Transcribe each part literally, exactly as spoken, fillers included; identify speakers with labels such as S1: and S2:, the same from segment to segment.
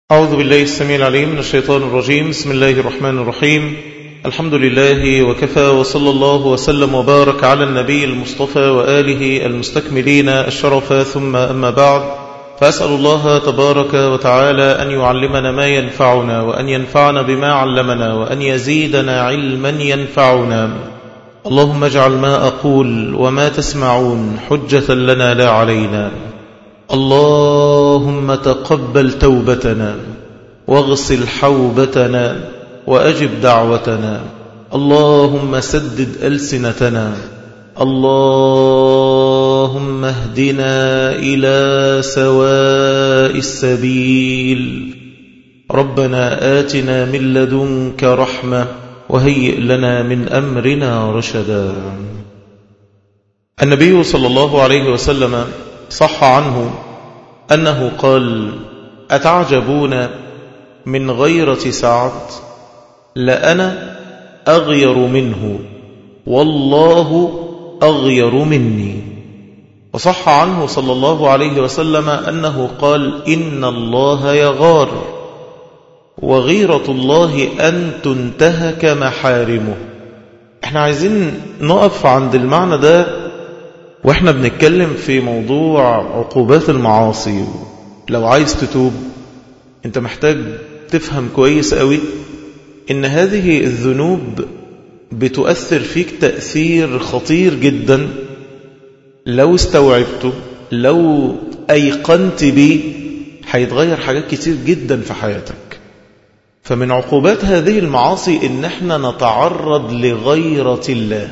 S1: أعوذ بالله السميع العليم من الشيطان الرجيم. بسم الله الرحمن الرحيم. الحمد لله وكفى، وصلى الله وسلم وبارك على النبي المصطفى وآله المستكملين الشرف، ثم أما بعد، فأسأل الله تبارك وتعالى أن يعلمنا ما ينفعنا، وأن ينفعنا بما علمنا، وأن يزيدنا علما ينفعنا. اللهم اجعل ما أقول وما تسمعون حجة لنا لا علينا. اللهم تقبل توبتنا واغسل حوبتنا وأجب دعوتنا. اللهم سدد ألسنتنا. اللهم اهدنا إلى سواء السبيل. ربنا آتنا من لدنك رحمة وهيئ لنا من أمرنا رشدا. النبي صلى الله عليه وسلم صح عنه أنه قال: أتعجبون من غيرة سعد؟ لأنا أغير منه والله أغير مني. وصح عنه صلى الله عليه وسلم أنه قال: إن الله يغار، وغيرة الله أن تنتهك محارمه. احنا عايزين نقف عند المعنى ده واحنا بنتكلم في موضوع عقوبات المعاصي. لو عايز تتوب انت محتاج تفهم كويس قوي ان هذه الذنوب بتؤثر فيك تأثير خطير جدا. لو استوعبته، لو أيقنت بيه، هيتغير حاجات كتير جدا في حياتك. فمن عقوبات هذه المعاصي ان احنا نتعرض لغيرة الله.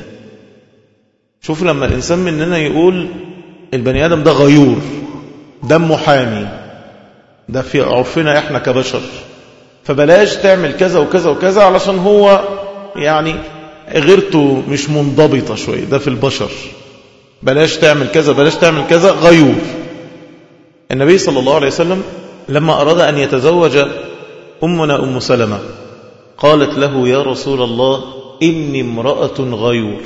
S1: شوف لما الإنسان مننا يقول البني آدم ده غيور، ده محامي، ده في عرفنا احنا كبشر، فبلاش تعمل كذا وكذا وكذا علشان هو يعني غيرته مش منضبطة شوية، ده في البشر، بلاش تعمل كذا بلاش تعمل كذا، غيور. النبي صلى الله عليه وسلم لما أراد أن يتزوج أمنا أم سلمة قالت له: يا رسول الله، إني امرأة غيور،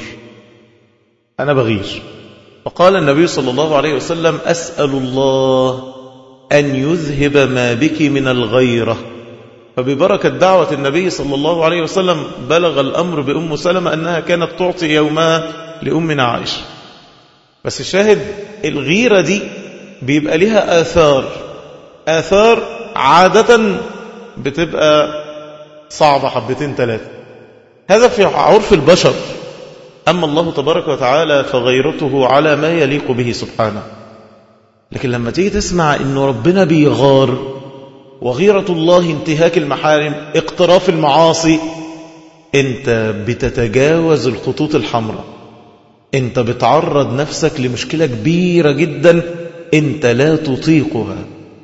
S1: أنا بغير. فقال النبي صلى الله عليه وسلم: أسأل الله أن يذهب ما بك من الغيرة. فببركة دعوة النبي صلى الله عليه وسلم بلغ الأمر بأم سلمة أنها كانت تعطي يومها لأمنا عائشة. بس الشاهد، الغيرة دي بيبقى لها آثار آثار عادة بتبقى صعبة حبتين ثلاثة. هذا في عرف البشر. أما الله تبارك وتعالى فغيرته على ما يليق به سبحانه. لكن لما تيجي تسمع إن ربنا بيغار، وغيرة الله انتهاك المحارم، اقتراف المعاصي، انت بتتجاوز الخطوط الحمراء، انت بتعرض نفسك لمشكلة كبيرة جدا انت لا تطيقها.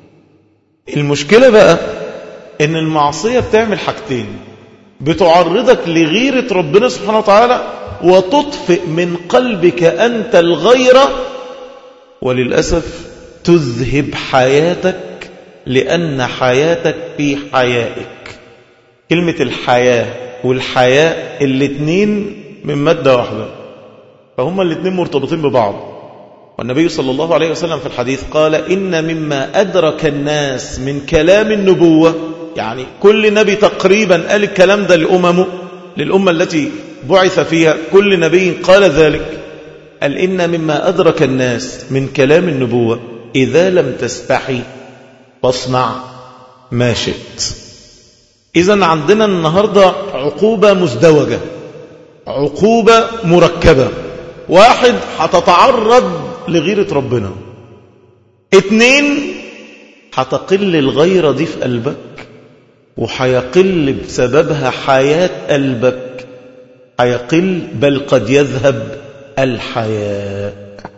S1: المشكلة بقى ان المعصية بتعمل حاجتين: بتعرضك لغيرة ربنا سبحانه وتعالى، وتطفئ من قلبك أنت الغيرة، وللأسف تذهب حياتك، لأن حياتك في حيائك. كلمة الحياة والحياء الاتنين من مادة واحدة، فهما الاتنين مرتبطين ببعض. والنبي صلى الله عليه وسلم في الحديث قال: إن مما أدرك الناس من كلام النبوة، يعني كل نبي تقريبا قال الكلام ده لأممه، للأمة التي بعث فيها، كل نبي قال ذلك. قال: إن مما أدرك الناس من كلام النبوة إذا لم تستحي فاصنع ما شئت. إذن عندنا النهاردة عقوبة مزدوجة، عقوبة مركبة. واحد، هتتعرض لغيرة ربنا. اتنين، هتقل الغيرة دي في قلبك، وحيقل بسببها حياة قلبك، حيقل بل قد يذهب الحياء.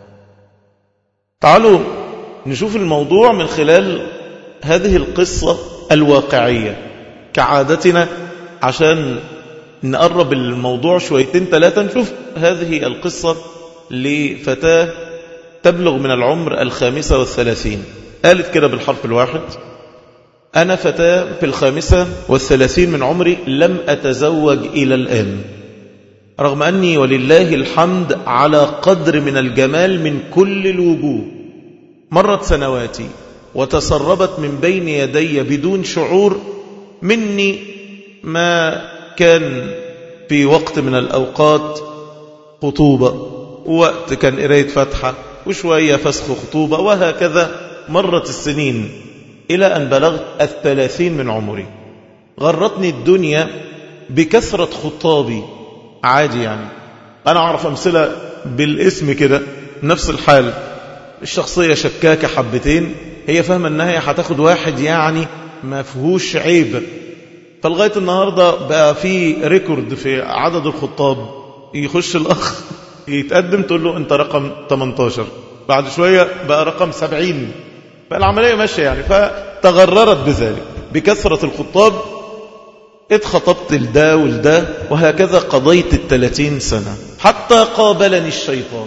S1: تعالوا نشوف الموضوع من خلال هذه القصة الواقعية كعادتنا، عشان نقرب الموضوع شويتين ثلاثة. نشوف هذه القصة لفتاة تبلغ من العمر الخامسة والثلاثين. قالت كده بالحرف الواحد: أنا فتاة في الخامسة والثلاثين من عمري، لم أتزوج إلى الآن، رغم أني ولله الحمد على قدر من الجمال من كل الوجوه. مرت سنواتي وتسربت من بين يدي بدون شعور مني ما كان في وقت من الأوقات خطوبة، ووقت كان قراية فاتحة، وشوية فسخ خطوبة، وهكذا مرت السنين إلى أن بلغت الثلاثين من عمري. غرتني الدنيا بكثرة خطابي، عادي يعني. أنا أعرف أمثلة بالاسم كده، نفس الحال، الشخصية شكاكة حبتين، هي فاهمة أنها هتاخد واحد يعني ما فيهوش عيب. فلغاية النهاردة بقى في ريكورد في عدد الخطاب، يخش الأخ يتقدم تقول له أنت رقم ثمانية عشر، بعد شوية بقى رقم سبعين، فالعملية ماشية يعني. فتغررت بذلك بكثرة الخطاب، اتخطبت لده ولده، وهكذا قضيت الثلاثين سنة حتى قابلني الشيطان.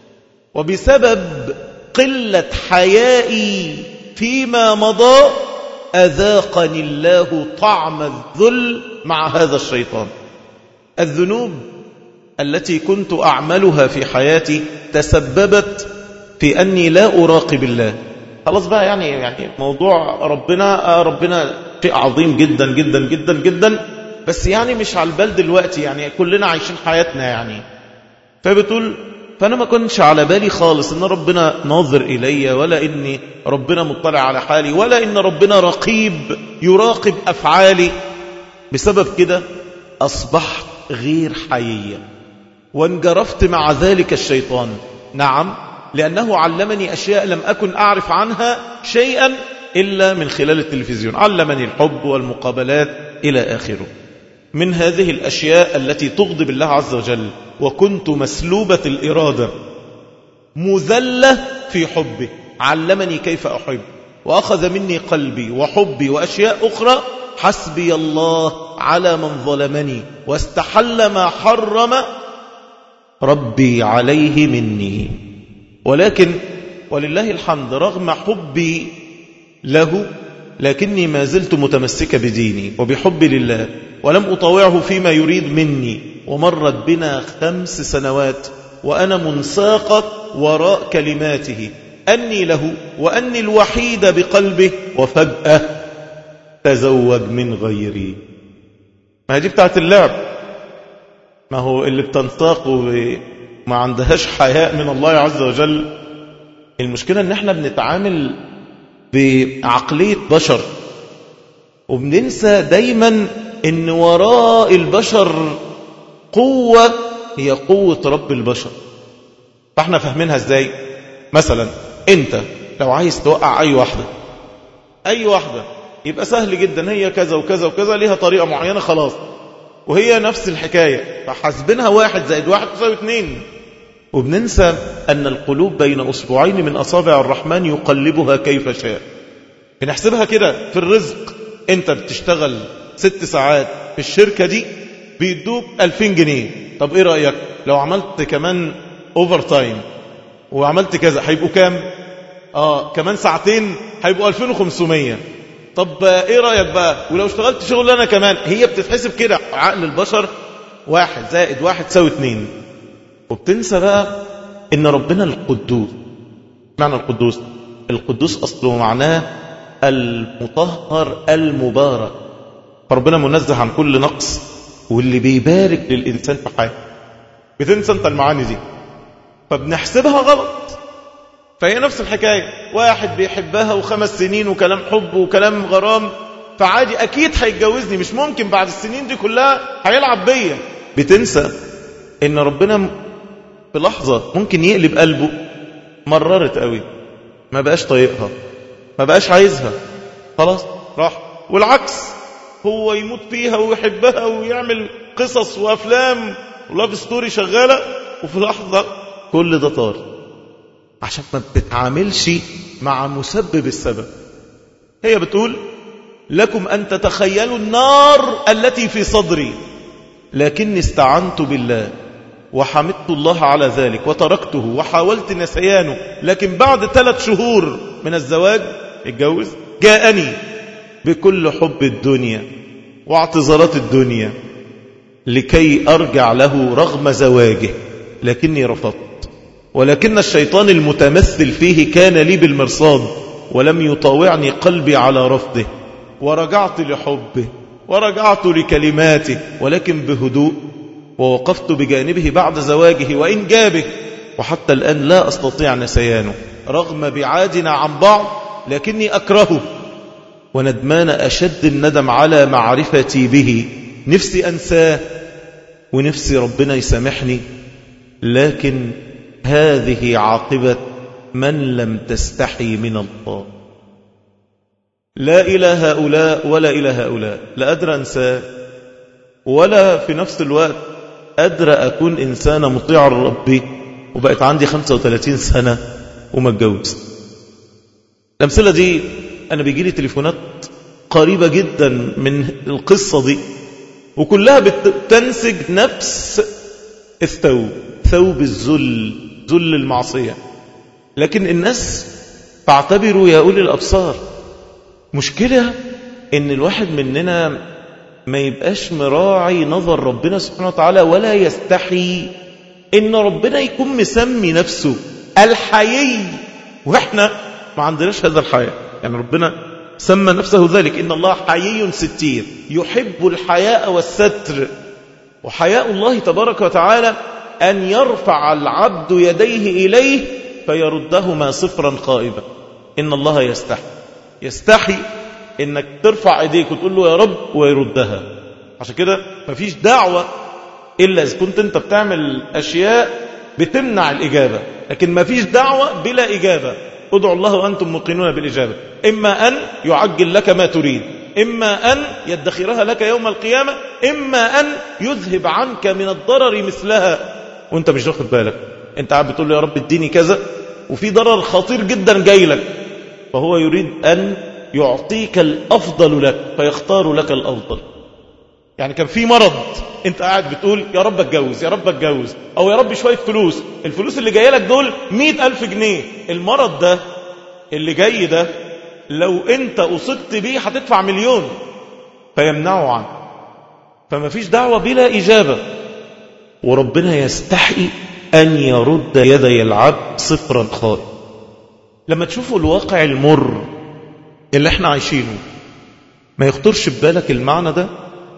S1: وبسبب قلة حيائي فيما مضى أذاقني الله طعم الذل مع هذا الشيطان. الذنوب التي كنت أعملها في حياتي تسببت في أني لا أراقب الله. خلاص بقى يعني يعني موضوع ربنا ربنا شيء عظيم جدا جدا جدا جدا، بس يعني مش على البال دلوقتي، يعني كلنا عايشين حياتنا يعني. فبتقول فأنا ما كنتش على بالي خالص إن ربنا ناظر إلي، ولا إني ربنا مطلع على حالي، ولا إن ربنا رقيب يراقب أفعالي. بسبب كده أصبحت غير حيية، وانجرفت مع ذلك الشيطان. نعم، لأنه علمني أشياء لم أكن أعرف عنها شيئا إلا من خلال التلفزيون. علمني الحب والمقابلات إلى آخره. من هذه الأشياء التي تغضب الله عز وجل، وكنت مسلوبة الإرادة مذلة في حبه. علمني كيف أحب، وأخذ مني قلبي وحبي وأشياء أخرى. حسبي الله على من ظلمني، واستحل ما حرم ربي عليه مني. ولكن ولله الحمد، رغم حبي له، لكني ما زلت متمسكة بديني وبحبي لله، ولم أطاوعه فيما يريد مني. ومرت بنا خمس سنوات وأنا منساقة وراء كلماته أني له وأني الوحيد بقلبه، وفجأة تزوج من غيري. ما دي بتاعت اللعب. ما هو اللي بتنساق وما عندهاش حياء من الله عز وجل. المشكلة ان احنا بنتعامل بعقلية بشر، وبننسى دايما ان وراء البشر قوة هي قوة رب البشر. فاحنا فاهمينها ازاي؟ مثلا انت لو عايز توقع اي واحدة اي واحدة يبقى سهل جدا، هي كذا وكذا وكذا، ليها طريقة معينة خلاص، وهي نفس الحكاية، فحاسبينها واحد زائد واحد تساوي اتنين. وبننسى أن القلوب بين أصبعين من أصابع الرحمن يقلبها كيف شاء. بنحسبها كده في الرزق. أنت بتشتغل ست ساعات في الشركة دي بيدوك ألفين جنيه، طب إيه رأيك لو عملت كمان أوفر تايم وعملت كذا هيبقوا كام؟ آه كمان ساعتين هيبقوا ألفين وخمسمية. طب إيه رأيك بقى ولو اشتغلت شغل أنا كمان؟ هي بتتحسب كده. عقل البشر واحد زائد واحد تساوي اتنين. وبتنسى بقى إن ربنا القدوس. معنى القدوس؟ القدوس أصله معناه المطهر المبارك، فربنا منزه عن كل نقص، واللي بيبارك للإنسان في حياته. بتنسى أنت المعاني دي، فبنحسبها غلط. فهي نفس الحكاية، واحد بيحبها وخمس سنين وكلام حب وكلام غرام، فعادي أكيد هيتجوزني، مش ممكن بعد السنين دي كلها هيلعب بيا. بتنسى إن ربنا في لحظة ممكن يقلب قلبه، مررت قوي، ما بقاش طايقها، ما بقاش عايزها، خلاص راح. والعكس، هو يموت فيها ويحبها ويعمل قصص وأفلام ولاف ستوري شغالة، وفي لحظة كل ده طار، عشان ما بتتعاملش مع مسبب السبب. هي بتقول لكم أن تتخيلوا النار التي في صدري، لكني استعنت بالله وحمدت الله على ذلك وتركته وحاولت نسيانه. لكن بعد ثلاث شهور من الزواج اتجوز، جاءني بكل حب الدنيا واعتذارات الدنيا لكي أرجع له رغم زواجه، لكني رفضت. ولكن الشيطان المتمثل فيه كان لي بالمرصاد، ولم يطاوعني قلبي على رفضه، ورجعت لحبه ورجعت لكلماته، ولكن بهدوء، ووقفت بجانبه بعد زواجه وإنجابه، وحتى الآن لا أستطيع نسيانه رغم بعادنا عن بعض، لكني أكرهه وندمان أشد الندم على معرفتي به. نفسي أنساه ونفسي ربنا يسامحني، لكن هذه عاقبة من لم تستحي من الله. لا إلى هؤلاء ولا إلى هؤلاء، لا أدرى أنساه ولا في نفس الوقت أدرى أكون إنسان مطيع لربي وبقيت عندي خمسة وثلاثين سنة وما اتجوز. الأمثلة دي أنا بيجيلي تليفونات قريبة جدا من القصة دي، وكلها بتنسج نفس الثوب، ثوب الذل، ذل المعصية. لكن الناس فاعتبروا يا أولي الأبصار. مشكلة إن الواحد مننا ما يبقاش مراعي نظر ربنا سبحانه وتعالى، ولا يستحي إن ربنا يكون مسمي نفسه الحيي، وإحنا ما عندناش هذا الحياء. يعني ربنا سمى نفسه ذلك، إن الله حيي ستير يحب الحياء والستر. وحياء الله تبارك وتعالى أن يرفع العبد يديه إليه فيردهما صفرا خائبا. إن الله يستحي، يستحي إنك ترفع إيديك وتقول له يا رب ويردها. عشان كده مفيش دعوة إلا إذا كنت أنت بتعمل أشياء بتمنع الإجابة، لكن مفيش دعوة بلا إجابة. ادعوا الله وأنتم موقنون بالإجابة، إما أن يعجل لك ما تريد، إما أن يدخرها لك يوم القيامة، إما أن يذهب عنك من الضرر مثلها وأنت مش واخد بالك. أنت عم بتقول له يا رب اديني كذا، وفي ضرر خطير جدا جاي لك، فهو يريد أن يعطيك الأفضل لك فيختار لك الأفضل. يعني كان في مرض، انت قاعد بتقول يا رب اتجوز يا رب اتجوز، او يا رب شوية فلوس، الفلوس اللي جايه لك دول مئة ألف جنيه. المرض ده اللي جاي ده لو انت أصبت بيه هتدفع مليون، فيمنعه عنه. فما فيش دعوة بلا إجابة. وربنا يستحي أن يرد يدي العبد صفرا خائب. لما تشوفوا الواقع المر اللي احنا عايشينه، ما يخطرش ببالك المعنى ده؟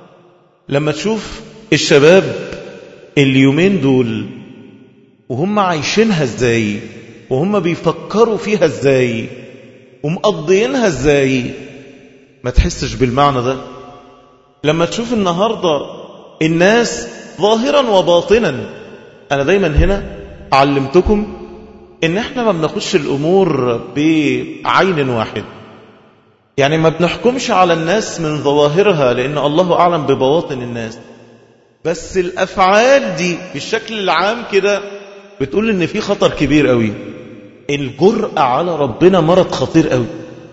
S1: لما تشوف الشباب اليومين دول وهم عايشينها ازاي، وهم بيفكروا فيها ازاي، ومقضيينها ازاي، ما تحسش بالمعنى ده؟ لما تشوف النهاردة الناس ظاهرا وباطنا، أنا دايما هنا علمتكم إن احنا ما بناخدش الأمور بعين واحد. يعني ما بنحكمش على الناس من ظواهرها، لأن الله أعلم ببواطن الناس، بس الأفعال دي بالشكل العام كده بتقول إن في خطر كبير قوي. الجرأة على ربنا مرض خطير قوي.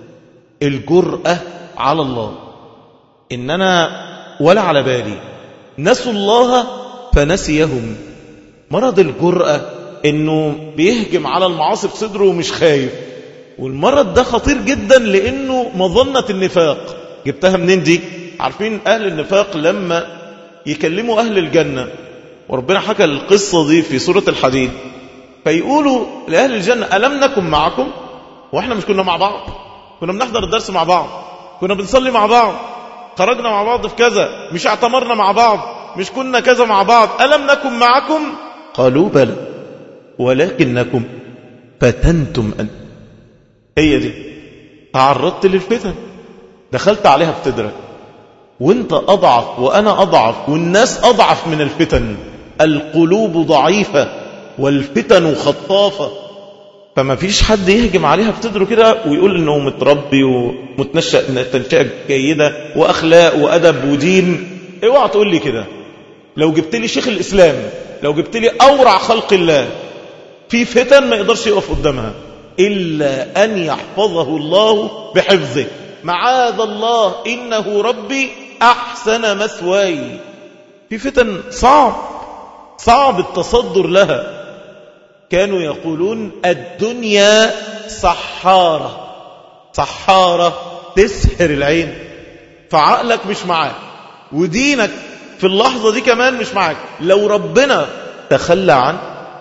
S1: الجرأة على الله، إن أنا ولا على بالي، نسوا الله فنسيهم. مرض الجرأة إنه بيهجم على المعاصي بصدره ومش خايف. والمرض ده خطير جدا، لأنه مظنة النفاق. جبتها منين دي؟ عارفين أهل النفاق لما يكلموا أهل الجنة، وربنا حكى القصة دي في سورة الحديد، فيقولوا لأهل الجنة ألم نكن معكم؟ وإحنا مش كنا مع بعض؟ كنا بنحضر الدرس مع بعض، كنا بنصلي مع بعض، خرجنا مع بعض في كذا، مش اعتمرنا مع بعض، مش كنا كذا مع بعض، ألم نكن معكم؟ قالوا بلى ولكنكم فتنتم أنت. هي دي، تعرضت للفتن، دخلت عليها بتدرك، وانت أضعف وأنا أضعف والناس أضعف من الفتن. القلوب ضعيفة والفتن خطافة، فما فيش حد يهجم عليها بتدره كده ويقول انه متربي ومتنشأ تنشأة جيدة واخلاق وادب ودين. اوعى تقول لي كده. لو جبت لي شيخ الاسلام، لو جبت لي اورع خلق الله، في فتن ما يقدرش يقف قدامها الا ان يحفظه الله بحفظه. معاذ الله انه ربي احسن مثواي. في فتن صعب صعب التصدر لها. كانوا يقولون الدنيا سحارة، سحارة تسحر العين، فعقلك مش معاك ودينك في اللحظة دي كمان مش معاك. لو ربنا تخلى عنك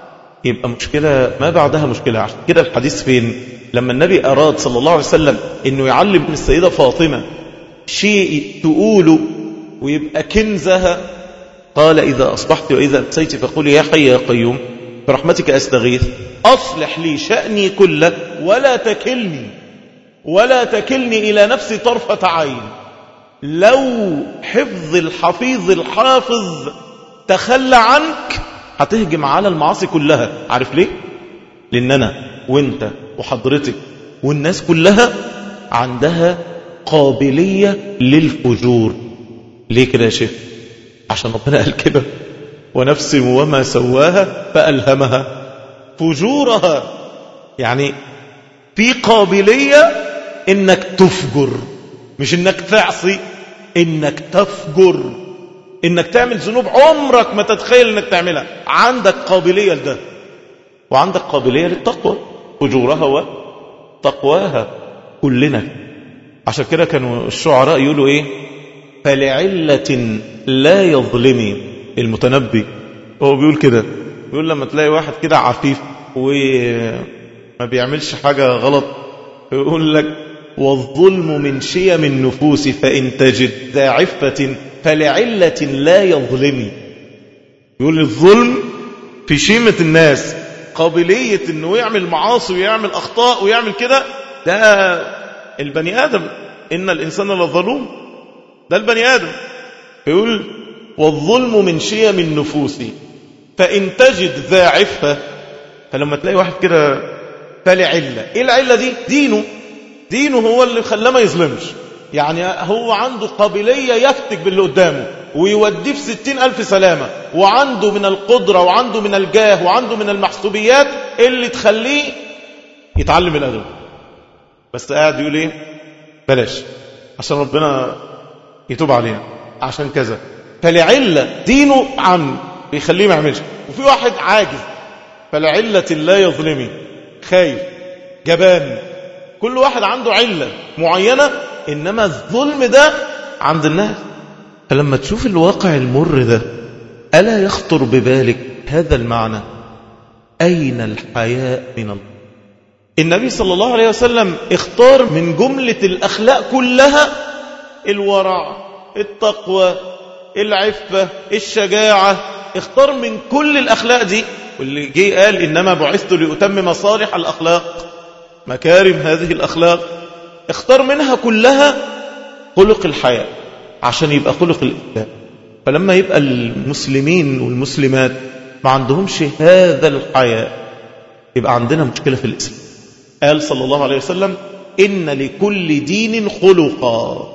S1: يبقى مشكلة ما بعدها مشكلة. عشان كده الحديث فين لما النبي أراد صلى الله عليه وسلم أنه يعلم من السيدة فاطمة شيء تقوله ويبقى كنزها، قال إذا أصبحت وإذا أمسيت فقولي يا حي يا قيوم برحمتك أستغيث أصلح لي شأني كله ولا تكلني ولا تكلني إلى نفسي طرفة عين. لو حفظ الحفيظ الحافظ تخلى عنك هتهجم على المعاصي كلها. عارف ليه؟ لأن أنا وانت وحضرتك والناس كلها عندها قابلية للفجور. ليه كده يا شيخ؟ عشان ربنا قال كده ونفس وما سواها فألهمها فجورها. يعني في قابلية انك تفجر، مش انك تعصي، انك تفجر، انك تعمل ذنوب عمرك ما تتخيل انك تعملها. عندك قابلية لده، وعندك قابلية للتقوى، فجورها وتقواها كلنا. عشان كده كانوا الشعراء يقولوا ايه؟ فلعلة لا يظلمي. المتنبي هو بيقول كده، بيقول لما تلاقي واحد كده عفيف وما بيعملش حاجة غلط يقول لك والظلم من شيم النفوس فإن تجد ذا عفة فلعلة لا يظلمي. يقول الظلم في شيمة الناس، قابلية انه يعمل معاصي ويعمل اخطاء ويعمل كده، ده البني آدم إن الإنسان لظلوم، ده البني آدم. يقول والظلم من شيم النفوس فإن تجد ذا عفة. فلما تلاقي واحد كده فلعلة، إيه العلة دي؟ دينه دينه هو اللي خلاه ما يظلمش. يعني هو عنده قابلية يفتك باللي قدامه ويوديه في ستين ألف سلامة، وعنده من القدرة وعنده من الجاه وعنده من المحسوبيات اللي تخليه يتعلم الأدب. بس قاعد يقول ايه؟ بلاش عشان ربنا يتوب علينا عشان كذا. فلعلة دينه عم بيخليه ما يعملش. وفي واحد عاجز فلعلة لا يظلمي، خايف، جبان. كل واحد عنده علة معينة، إنما الظلم ده عند الناس. فلما تشوف الواقع المر ده ألا يخطر ببالك هذا المعنى؟ أين الحياء من الله؟ النبي صلى الله عليه وسلم اختار من جملة الأخلاق كلها الورع، التقوى، العفة، الشجاعة. اختار من كل الأخلاق دي، واللي جه قال إنما بعثت لأتمم صالح الأخلاق، مكارم هذه الأخلاق. اختار منها كلها خلق الحياة عشان يبقى خلق الإسلام. فلما يبقى المسلمين والمسلمات ما عندهمش هذا الحياة يبقى عندنا مشكلة في الإسلام. قال صلى الله عليه وسلم إن لكل دين خلقا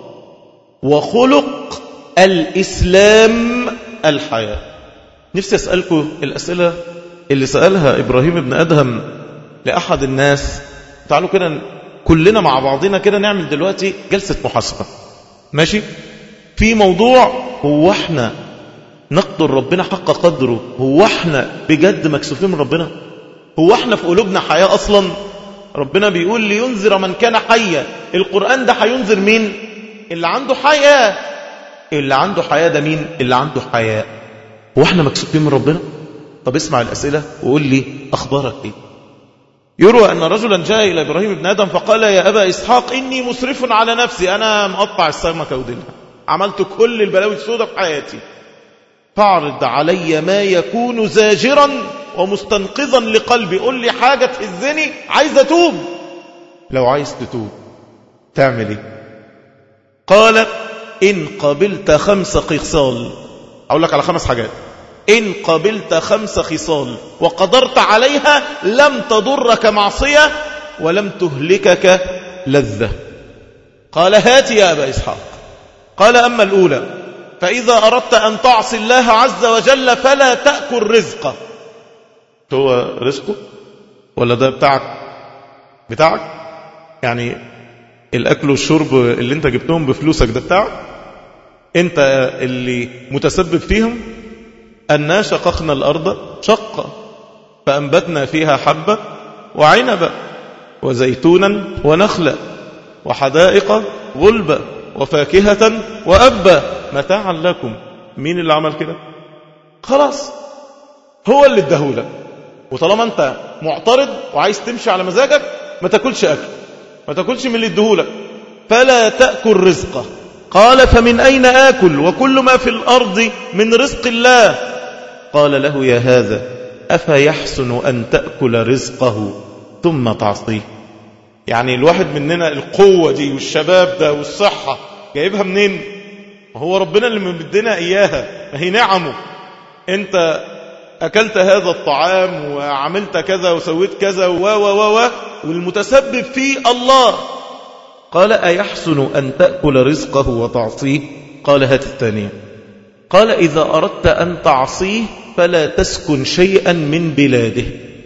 S1: وخلق الإسلام الحياة. نفسي أسألكم الأسئلة اللي سألها إبراهيم بن أدهم لأحد الناس. تعالوا كده كلنا مع بعضنا كده نعمل دلوقتي جلسة محاسبة، ماشي؟ في موضوع هو احنا نقدر ربنا حق قدره؟ هو احنا بجد مكسوفين من ربنا؟ هو احنا في قلوبنا حياة أصلا؟ ربنا بيقول لينذر من كان حيا. القرآن ده هينذر مين؟ اللي عنده حياة. اللي عنده حياة ده مين؟ اللي عنده حياة. هو احنا مكسوفين من ربنا؟ طب اسمع الأسئلة وقول لي أخبارك ايه. يروى أن رجلا جاء إلى إبراهيم بن آدم فقال يا أبا إسحاق إني مسرف على نفسي، أنا مقطع السمكة وديلها، عملت كل البلاوي السوداء في حياتي، فاعرض علي ما يكون زاجرا ومستنقذا لقلبي. قل لي حاجة تهزني، عايز أتوب. لو عايز تتوب تعمل ايه؟ قال إن قبلت خمس خصال. أقول لك على خمس حاجات. إن قبلت خمس خصال وقدرت عليها لم تضرك معصية ولم تهلكك لذة. قال هات يا أبا إسحاق. قال أما الأولى فإذا أردت أن تعصي الله عز وجل فلا تأكل رزقه. هو رزقه ولا ده بتاعك؟ بتاعك يعني الأكل والشرب اللي انت جبتهم بفلوسك ده بتاعك انت اللي متسبب فيهم. أنا شققنا الأرض شقا فأنبتنا فيها حبة وعنبا وزيتونا ونخلا وحدائق غلبا وفاكهة وأبا متاعا لكم. مين اللي عمل كده؟ خلاص هو اللي اداهولك. وطالما انت معترض وعايز تمشي على مزاجك ما تاكلش أكل، ما تاكلش من اللي ادهولك، فلا تأكل رزقه. قال فمن أين آكل وكل ما في الأرض من رزق الله؟ قال له يا هذا أفيحسن أن تأكل رزقه ثم تعصيه؟ يعني الواحد مننا القوة دي والشباب ده والصحة جايبها منين؟ هو ربنا اللي مدينا إياها، ما هي نعمه. انت أكلت هذا الطعام وعملت كذا وسويت كذا و و و والمتسبب فيه الله. قال أيحسن أن تأكل رزقه وتعصيه؟ قال هات الثانية. قال إذا أردت أن تعصيه فلا تسكن شيئا من بلاده.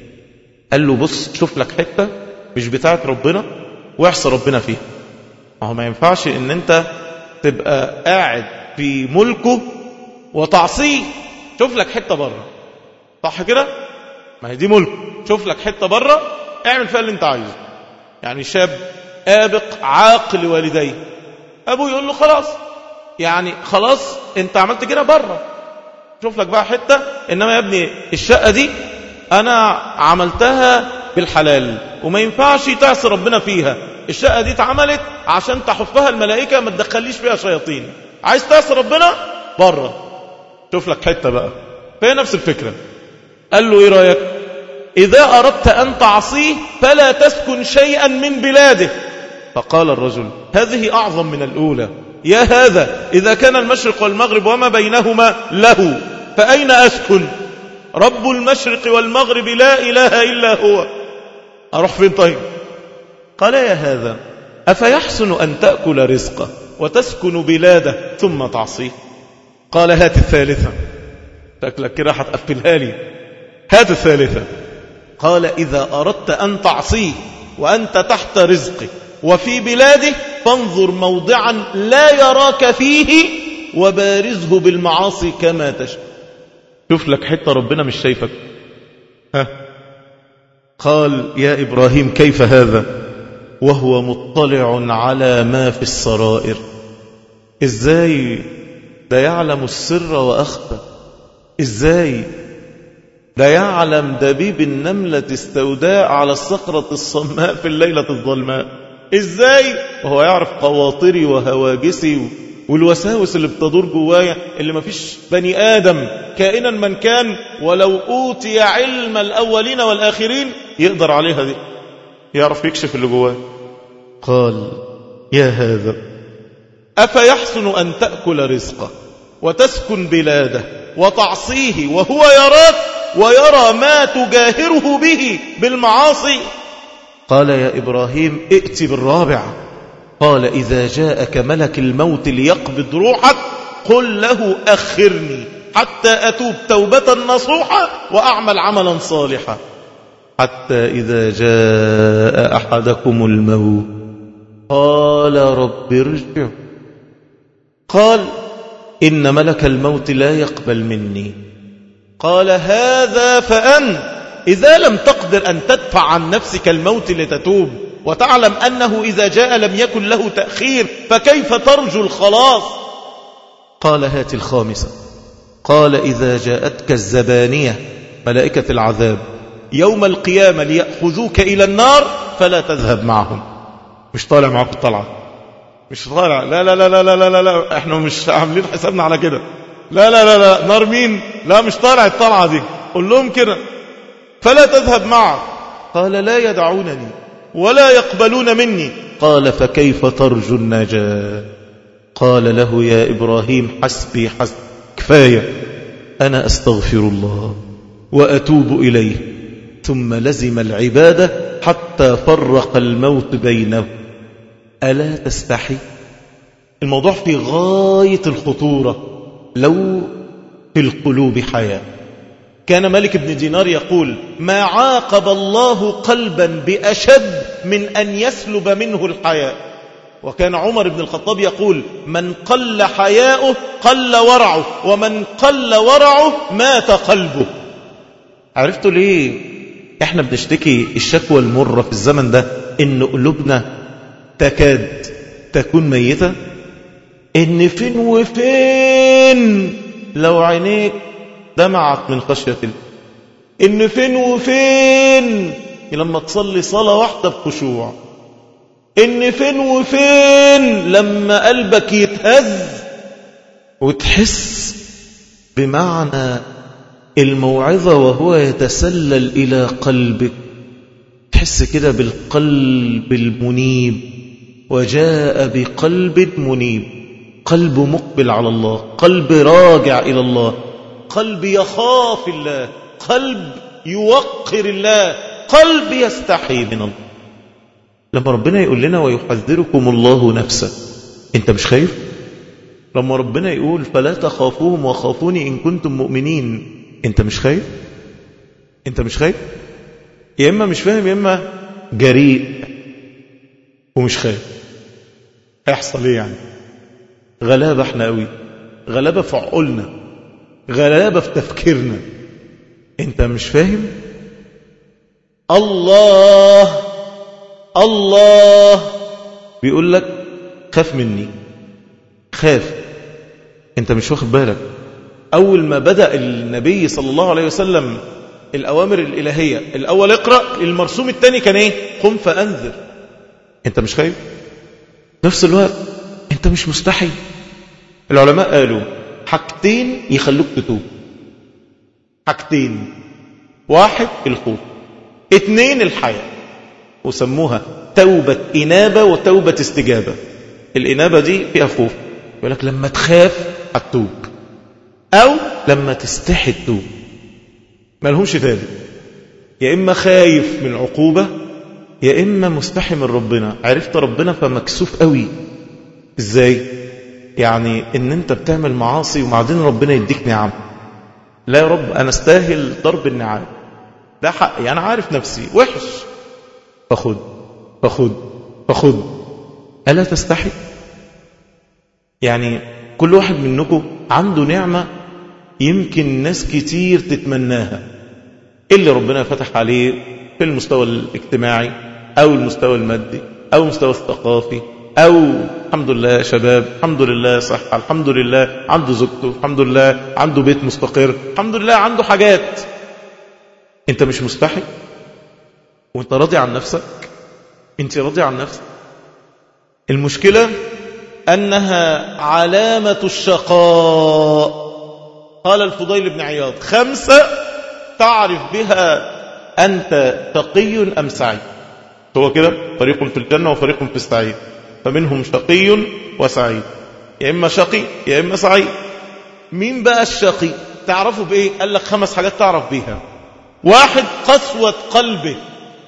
S1: قال له بص شوف لك حتة مش بتاعت ربنا واحصى ربنا فيها. ما هو ما ينفعش ان انت تبقى قاعد في ملكه وتعصيه. شوف لك حتة بره، صح كده؟ ما هي دي ملك. شوف لك حتة بره اعمل فيها اللي انت عايزه. يعني شاب آبق عاق لوالديه، ابوه يقول له خلاص، يعني خلاص انت عملت كده بره، شوف لك بقى حتة. انما يا ابني الشقة دي انا عملتها بالحلال وما ينفعش تعصي ربنا فيها. الشقة دي اتعملت عشان تحفها الملائكة، ما تدخليش فيها شياطين. عايز تعصي ربنا بره، شوف لك حتة بقى. فهي نفس الفكرة. قال له ايه رأيك؟ إذا أردت أن تعصيه فلا تسكن شيئا من بلاده. فقال الرجل هذه أعظم من الأولى. يا هذا إذا كان المشرق والمغرب وما بينهما له فأين أسكن؟ رب المشرق والمغرب لا إله إلا هو، أروح فين طيب؟ قال يا هذا أفيحسن أن تأكل رزقه وتسكن بلاده ثم تعصيه؟ قال هات الثالثة. شكلك كده هتقفلها لي، هات الثالثة. قال إذا أردت أن تعصيه وأنت تحت رزقه وفي بلاده فانظر موضعا لا يراك فيه وبارزه بالمعاصي كما تشاء. شوف لك حتة ربنا مش شايفك. ها؟ قال يا إبراهيم كيف هذا وهو مطلع على ما في السرائر؟ إزاي ده يعلم السر وأخفى؟ إزاي ده يعلم دبيب النملة السوداء على الصخرة الصماء في الليلة الظلماء؟ إزاي وهو يعرف خواطري وهواجسي والوساوس اللي بتدور جوايا اللي ما فيش بني آدم كائنا من كان ولو أوتي علم الأولين والآخرين يقدر عليها دي، يعرف يكشف اللي جوايا. قال يا هذا أفيحسن أن تأكل رزقه وتسكن بلاده وتعصيه وهو يراك ويرى ما تجاهره به بالمعاصي؟ قال يا إبراهيم ائت بالرابع. قال إذا جاءك ملك الموت ليقبض روحك قل له أخرني حتى أتوب توبة نصوحة وأعمل عملا صالحا. حتى إذا جاء أحدكم الموت قال رب ارجع. قال إن ملك الموت لا يقبل مني. قال هذا فأنت إذا لم تقدر أن تدفع عن نفسك الموت لتتوب وتعلم أنه إذا جاء لم يكن له تأخير فكيف ترجو الخلاص؟ قال هات الخامسة. قال إذا جاءتك الزبانية ملائكة العذاب يوم القيامة ليأخذوك إلى النار فلا تذهب معهم. مش طالع معك الطلعة، مش طالع، لا لا لا لا لا لا لا احنا مش عاملين حسابنا على كده، لا لا لا لا نار مين، لا مش طالع الطلعة دي. قل لهم كده فلا تذهب معك. قال لا يدعونني ولا يقبلون مني. قال فكيف ترجو النجاة؟ قال له يا إبراهيم حسبي حسب كفاية، أنا أستغفر الله وأتوب إليه. ثم لزم العبادة حتى فرق الموت بينه. ألا تستحي؟ الموضوع في غاية الخطورة. لو في القلوب حياة. كان مالك بن دينار يقول ما عاقب الله قلبا بأشد من أن يسلب منه الحياء. وكان عمر بن الخطاب يقول من قل حياؤه قل ورعه ومن قل ورعه مات قلبه. عرفتوا ليه احنا بنشتكي الشكوى المرة في الزمن ده ان قلوبنا تكاد تكون ميتة؟ ان فين وفين لو عينيك دمعت من خشية الله. إن فين وفين لما تصلي صلاة واحدة بخشوع، إن فين وفين لما قلبك يتهز وتحس بمعنى الموعظة وهو يتسلل إلى قلبك، تحس كده بالقلب المنيب. وجاء بقلب منيب، قلب مقبل على الله، قلب راجع إلى الله، قلب يخاف الله، قلب يوقر الله، قلب يستحي من الله. لما ربنا يقول لنا ويحذركم الله نفسه، انت مش خايف؟ لما ربنا يقول فلا تخافوهم وخافوني إن كنتم مؤمنين، انت مش خايف؟ انت مش خايف؟ يا إما مش فاهم يا إما جريء ومش خايف. هيحصل ايه يعني؟ غلابة احنا قوي، غلابة في عقولنا، غلابة في تفكيرنا. انت مش فاهم؟ الله الله بيقول لك خاف مني، خاف. انت مش واخد بالك؟ اول ما بدأ النبي صلى الله عليه وسلم الأوامر الإلهية، الأول اقرأ، المرسوم الثاني كان ايه؟ قم فأنذر. انت مش خايف؟ نفس الوقت انت مش مستحي. العلماء قالوا حاجتين يخلوك تتوب، حاجتين: واحد الخوف، اتنين الحياة. وسموها توبة إنابة وتوبة استجابة. الإنابة دي فيها خوف، يقول لك لما تخاف هتتوب، أو لما تستحي تتوب. ما لهمش تالت، يا إما خايف من عقوبة، يا إما مستحي من ربنا. عرفت ربنا فمكسوف قوي. إزاي؟ يعني إن أنت بتعمل معاصي وبعدين ربنا يديك نعم. لا يا رب، أنا استاهل ضرب النعام، ده حقي، أنا عارف نفسي وحش، فخد فخد فخد. ألا تستحي؟ يعني كل واحد منكم عنده نعمة يمكن ناس كتير تتمناها، اللي ربنا فتح عليه في المستوى الاجتماعي أو المستوى المادي أو المستوى الثقافي، أو الحمد لله شباب، الحمد لله صحة، الحمد لله عنده زوجته، الحمد لله عنده بيت مستقر، الحمد لله عنده حاجات. انت مش مستحي؟ وانت راضي عن نفسك؟ انت راضي عن نفسك؟ المشكلة أنها علامة الشقاء. قال الفضيل بن عياض: خمسة تعرف بها أنت تقي أم سعيد. هو كده فريق في الجنة وفريق في السعيد، فمنهم شقي وسعيد، يا إما شقي يا إما سعيد. مين بقى الشقي؟ تعرفه بإيه؟ قال لك خمس حاجات تعرف بيها: واحد قسوة قلبه،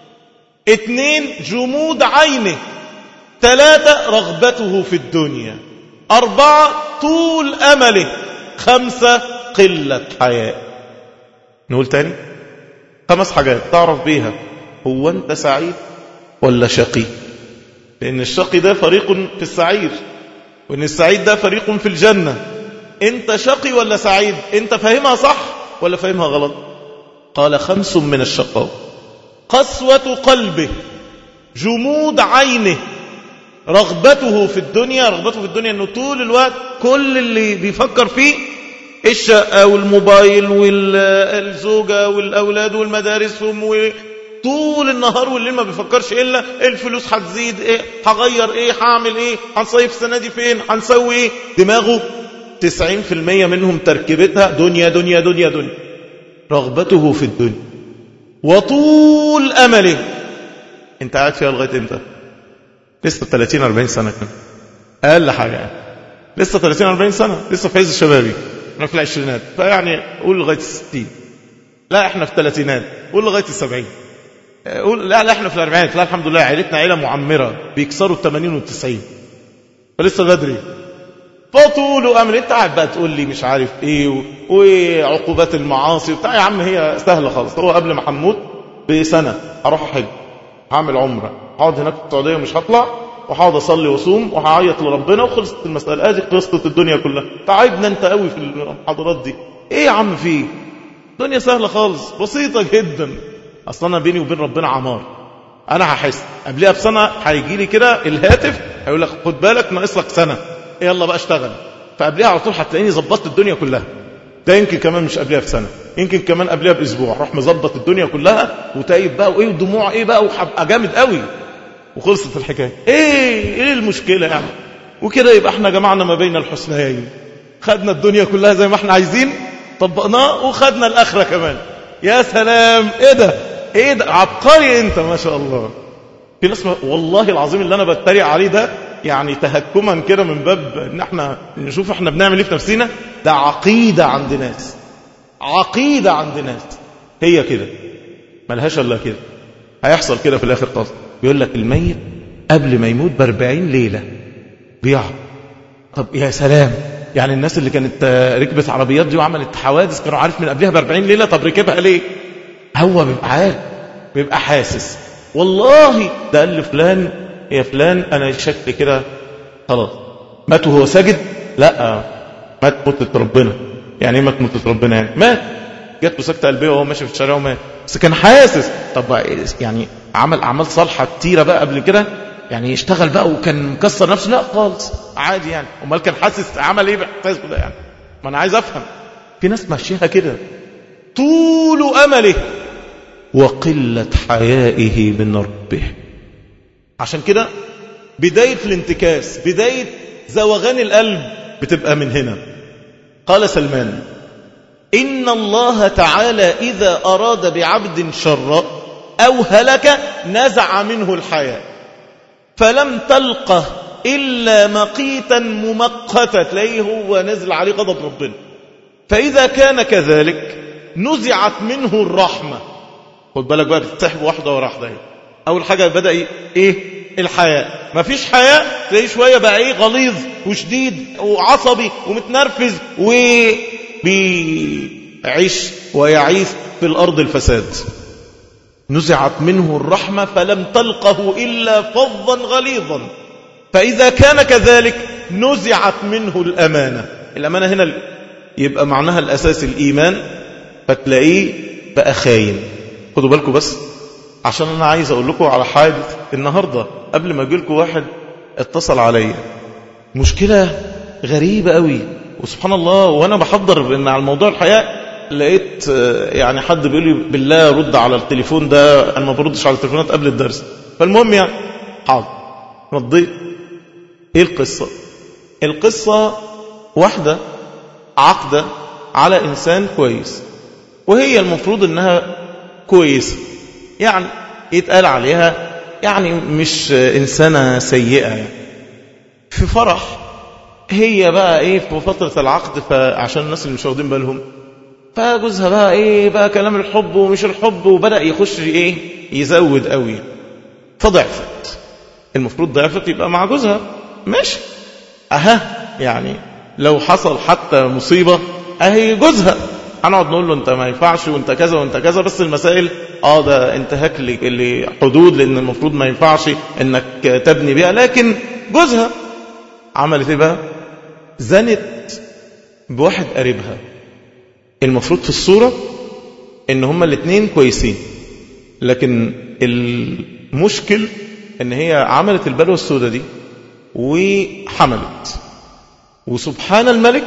S1: اثنين جمود عينه، ثلاثة رغبته في الدنيا، أربعة طول أمله، خمسة قلة حياء. نقول تاني: خمس حاجات تعرف بيها هو أنت سعيد ولا شقي، لأن الشقي ده فريق في السعير، وأن السعيد ده فريق في الجنة. أنت شقي ولا سعيد؟ أنت فاهمها صح ولا فاهمها غلط؟ قال: خمس من الشقاء: قسوة قلبه، جمود عينه، رغبته في الدنيا. رغبته في الدنيا أنه طول الوقت كل اللي بيفكر فيه الشقة والموبايل والزوجة والأولاد والمدارس، طول النهار والليل ما بيفكرش إلا الفلوس هتزيد إيه، هغير إيه، هعمل إيه، هنصيف السنة دي فين، هنسوي إيه. دماغه تسعين في المية منهم تركيبتها دنيا دنيا دنيا دنيا. رغبته في الدنيا وطول أمله. انت قاعد فيها لغاية امتى؟ لسه ثلاثين أربعين سنة كده أقل حاجة يعني. لسه ثلاثين أربعين سنة، لسه في عز الشبابي. احنا في العشرينات، فيعني قول لغاية الستين. لا احنا في الثلاثينات، قول لغاية السبعين. قول لا لا احنا في الأربعينات. لا الحمد لله عائلتنا عائلة معمرة بيكسروا الثمانين والتسعين، فلسه بدري. فطول أمل. انت قاعد بقى تقول لي مش عارف ايه وعقوبات المعاصي وبتاع. يا عم هي سهلة خالص. هو قبل ما هموت بسنة هروح أحج، هعمل عمرة، هقعد هناك في السعودية مش هطلع، وهقعد أصلي وصوم وهعيط لربنا، وخلصت المسألة. ادي قصة الدنيا كلها. تعبنا انت قوي في المحاضرات دي. ايه يا عم فيه؟ الدنيا سهلة خالص، بسيطة جدا. اصلا بيني وبين ربنا عمار. انا هحس قبلها بسنة هيجي لي كده الهاتف هيقول لك خد بالك ناقص لك سنة، يلا بقى اشتغل. فقبلها على طول هتلاقيني ظبطت الدنيا كلها. ده يمكن كمان مش قبلها بسنة. يمكن كمان قبلها باسبوع راح مظبط الدنيا كلها وتايب بقى وايه ودموع ايه بقى وحبقى جامد قوي وخلصت الحكايه. ايه ايه المشكله يعني؟ وكده يبقى احنا جمعنا ما بين الحسنيين، خدنا الدنيا كلها زي ما احنا عايزين طبقناه وخدنا الاخره كمان. يا سلام، ايه ده ايه ده عبقري انت ما شاء الله. في ناس والله العظيم اللي انا بتريق عليه ده يعني تهكما كده من باب ان احنا نشوف احنا بنعمل ايه في نفسنا، ده عقيده عند ناس، عقيده عند ناس هي كده ملهاش الا كده. هيحصل كده في الاخر خالص. بيقول لك الميت قبل ما يموت باربعين ليله بيعب. طب يا سلام، يعني الناس اللي كانت ركبت عربيات دي وعملت حوادث كانوا عارف من قبلها باربعين ليله، طب ركبها ليه؟ هو بيبقى عارف، بيبقى حاسس. والله ده قال لفلان يا فلان انا شكلي كده خلاص. مات وهو ساجد؟ لا، مات موتة ربنا. يعني ايه مات موتة ربنا؟ يعني مات جات له سكتة قلبية وهو ماشي في الشارع ومات، بس كان حاسس. طب يعني عمل اعمال صالحة كتيرة بقى قبل كده، يعني يشتغل بقى وكان مكسر نفسه؟ لا خالص، عادي يعني. امال كان حاسس عمل ايه باحساسه ده يعني؟ ما انا عايز افهم. في ناس ماشيها كده طول امله وقلة حيائه من ربه. عشان كده بداية الانتكاس، بداية زوغان القلب بتبقى من هنا. قال سلمان: إن الله تعالى إذا أراد بعبد شر أو هلك نزع منه الحياة فلم تلقه إلا مقيتا ممقتا، تلاقيه هو نزل عليه غضب ربنا. فإذا كان كذلك نزعت منه الرحمة. خد بالك بقى، بتسحب واحدة ورا واحدة. أول حاجة بدأ إيه؟ الحياء. ما فيش حياء تلاقيه شوية بقى إيه؟ غليظ وشديد وعصبي ومتنرفز وبيعيش ويعيث في الأرض الفساد. نزعت منه الرحمة فلم تلقه إلا فظا غليظا. فإذا كان كذلك نزعت منه الأمانة. الأمانة هنا يبقى معناها الأساس الإيمان، فتلاقيه بقى خاين. خدوا بالكم بس، عشان أنا عايز أقول لكم على حادث النهاردة. قبل ما أجيلكم واحد اتصل عليا، مشكلة غريبة قوي وسبحان الله. وأنا بحضر إن على الموضوع الحياة لقيت يعني حد بيقول لي بالله رد على التليفون ده، أنا ما بردش على التليفونات قبل الدرس. فالمهم يعني حاضر رديت. إيه القصة؟ القصة واحدة عقدة على إنسان كويس، وهي المفروض إنها كويسة، يعني يتقال عليها يعني مش إنسانة سيئة يعني. في فرح هي بقى إيه في فترة العقد، فعشان الناس اللي مش واخدين بالهم، فجوزها بقى إيه بقى كلام الحب ومش الحب، وبدأ يخش إيه يزود قوي. فضعفت، المفروض ضعفت يبقى مع جوزها ماشي، أها يعني لو حصل حتى مصيبة أهي جوزها، هنقعد نقول له انت ما ينفعش وانت كذا وانت كذا، بس المسائل اه ده انتهاك لحدود، لان المفروض ما ينفعش انك تبني بيها. لكن جوزها عملت ايه بقى؟ زنت بواحد قريبها. المفروض في الصورة ان هما الاثنين كويسين، لكن المشكل ان هي عملت البلوى السوداء دي وحملت. وسبحان الملك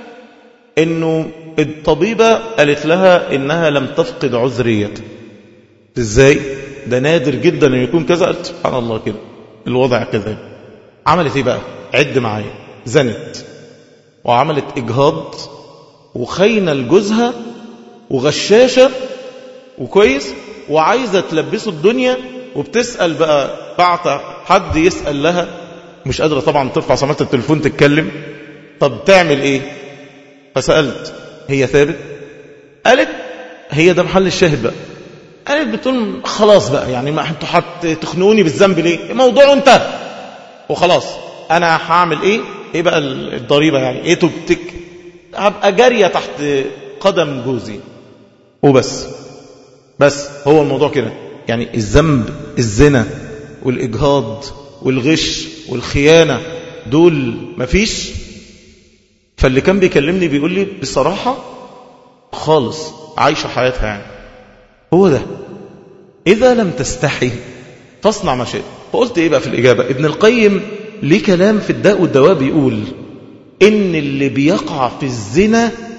S1: انه الطبيبة قالت لها انها لم تفقد عذريتها. ازاي؟ ده نادر جدا ان يكون كذا. قالت سبحان الله كده الوضع كذا. عملت ايه بقى؟ عد معايا. زنت وعملت اجهاض وخينة لجوزها وغشاشة وكويس، وعايزة تلبسه الدنيا، وبتسأل بقى بعت حد يسأل لها، مش قادرة طبعا ترفع سماعة التليفون تتكلم. طب تعمل ايه؟ فسألت هي ثابت؟ قالت هي ده محل الشاهد بقى. قالت بتقول خلاص بقى، يعني ما انتوا هتخنقوني بالذنب ليه؟ الموضوع انتهى وخلاص. انا هعمل ايه؟ ايه بقى الضريبة يعني؟ ايه تبتك؟ هبقى جارية تحت قدم جوزي وبس. بس هو الموضوع كده يعني. الذنب الزنا والإجهاض والغش والخيانة دول مفيش. فاللي كان بيكلمني بيقول لي بصراحة خالص عايشة حياتها يعني. هو ده إذا لم تستحي فاصنع ما شئت. فقلت إيه بقى في الإجابة؟ ابن القيم ليه كلام في الداء والدواء بيقول إن اللي بيقع في الزنا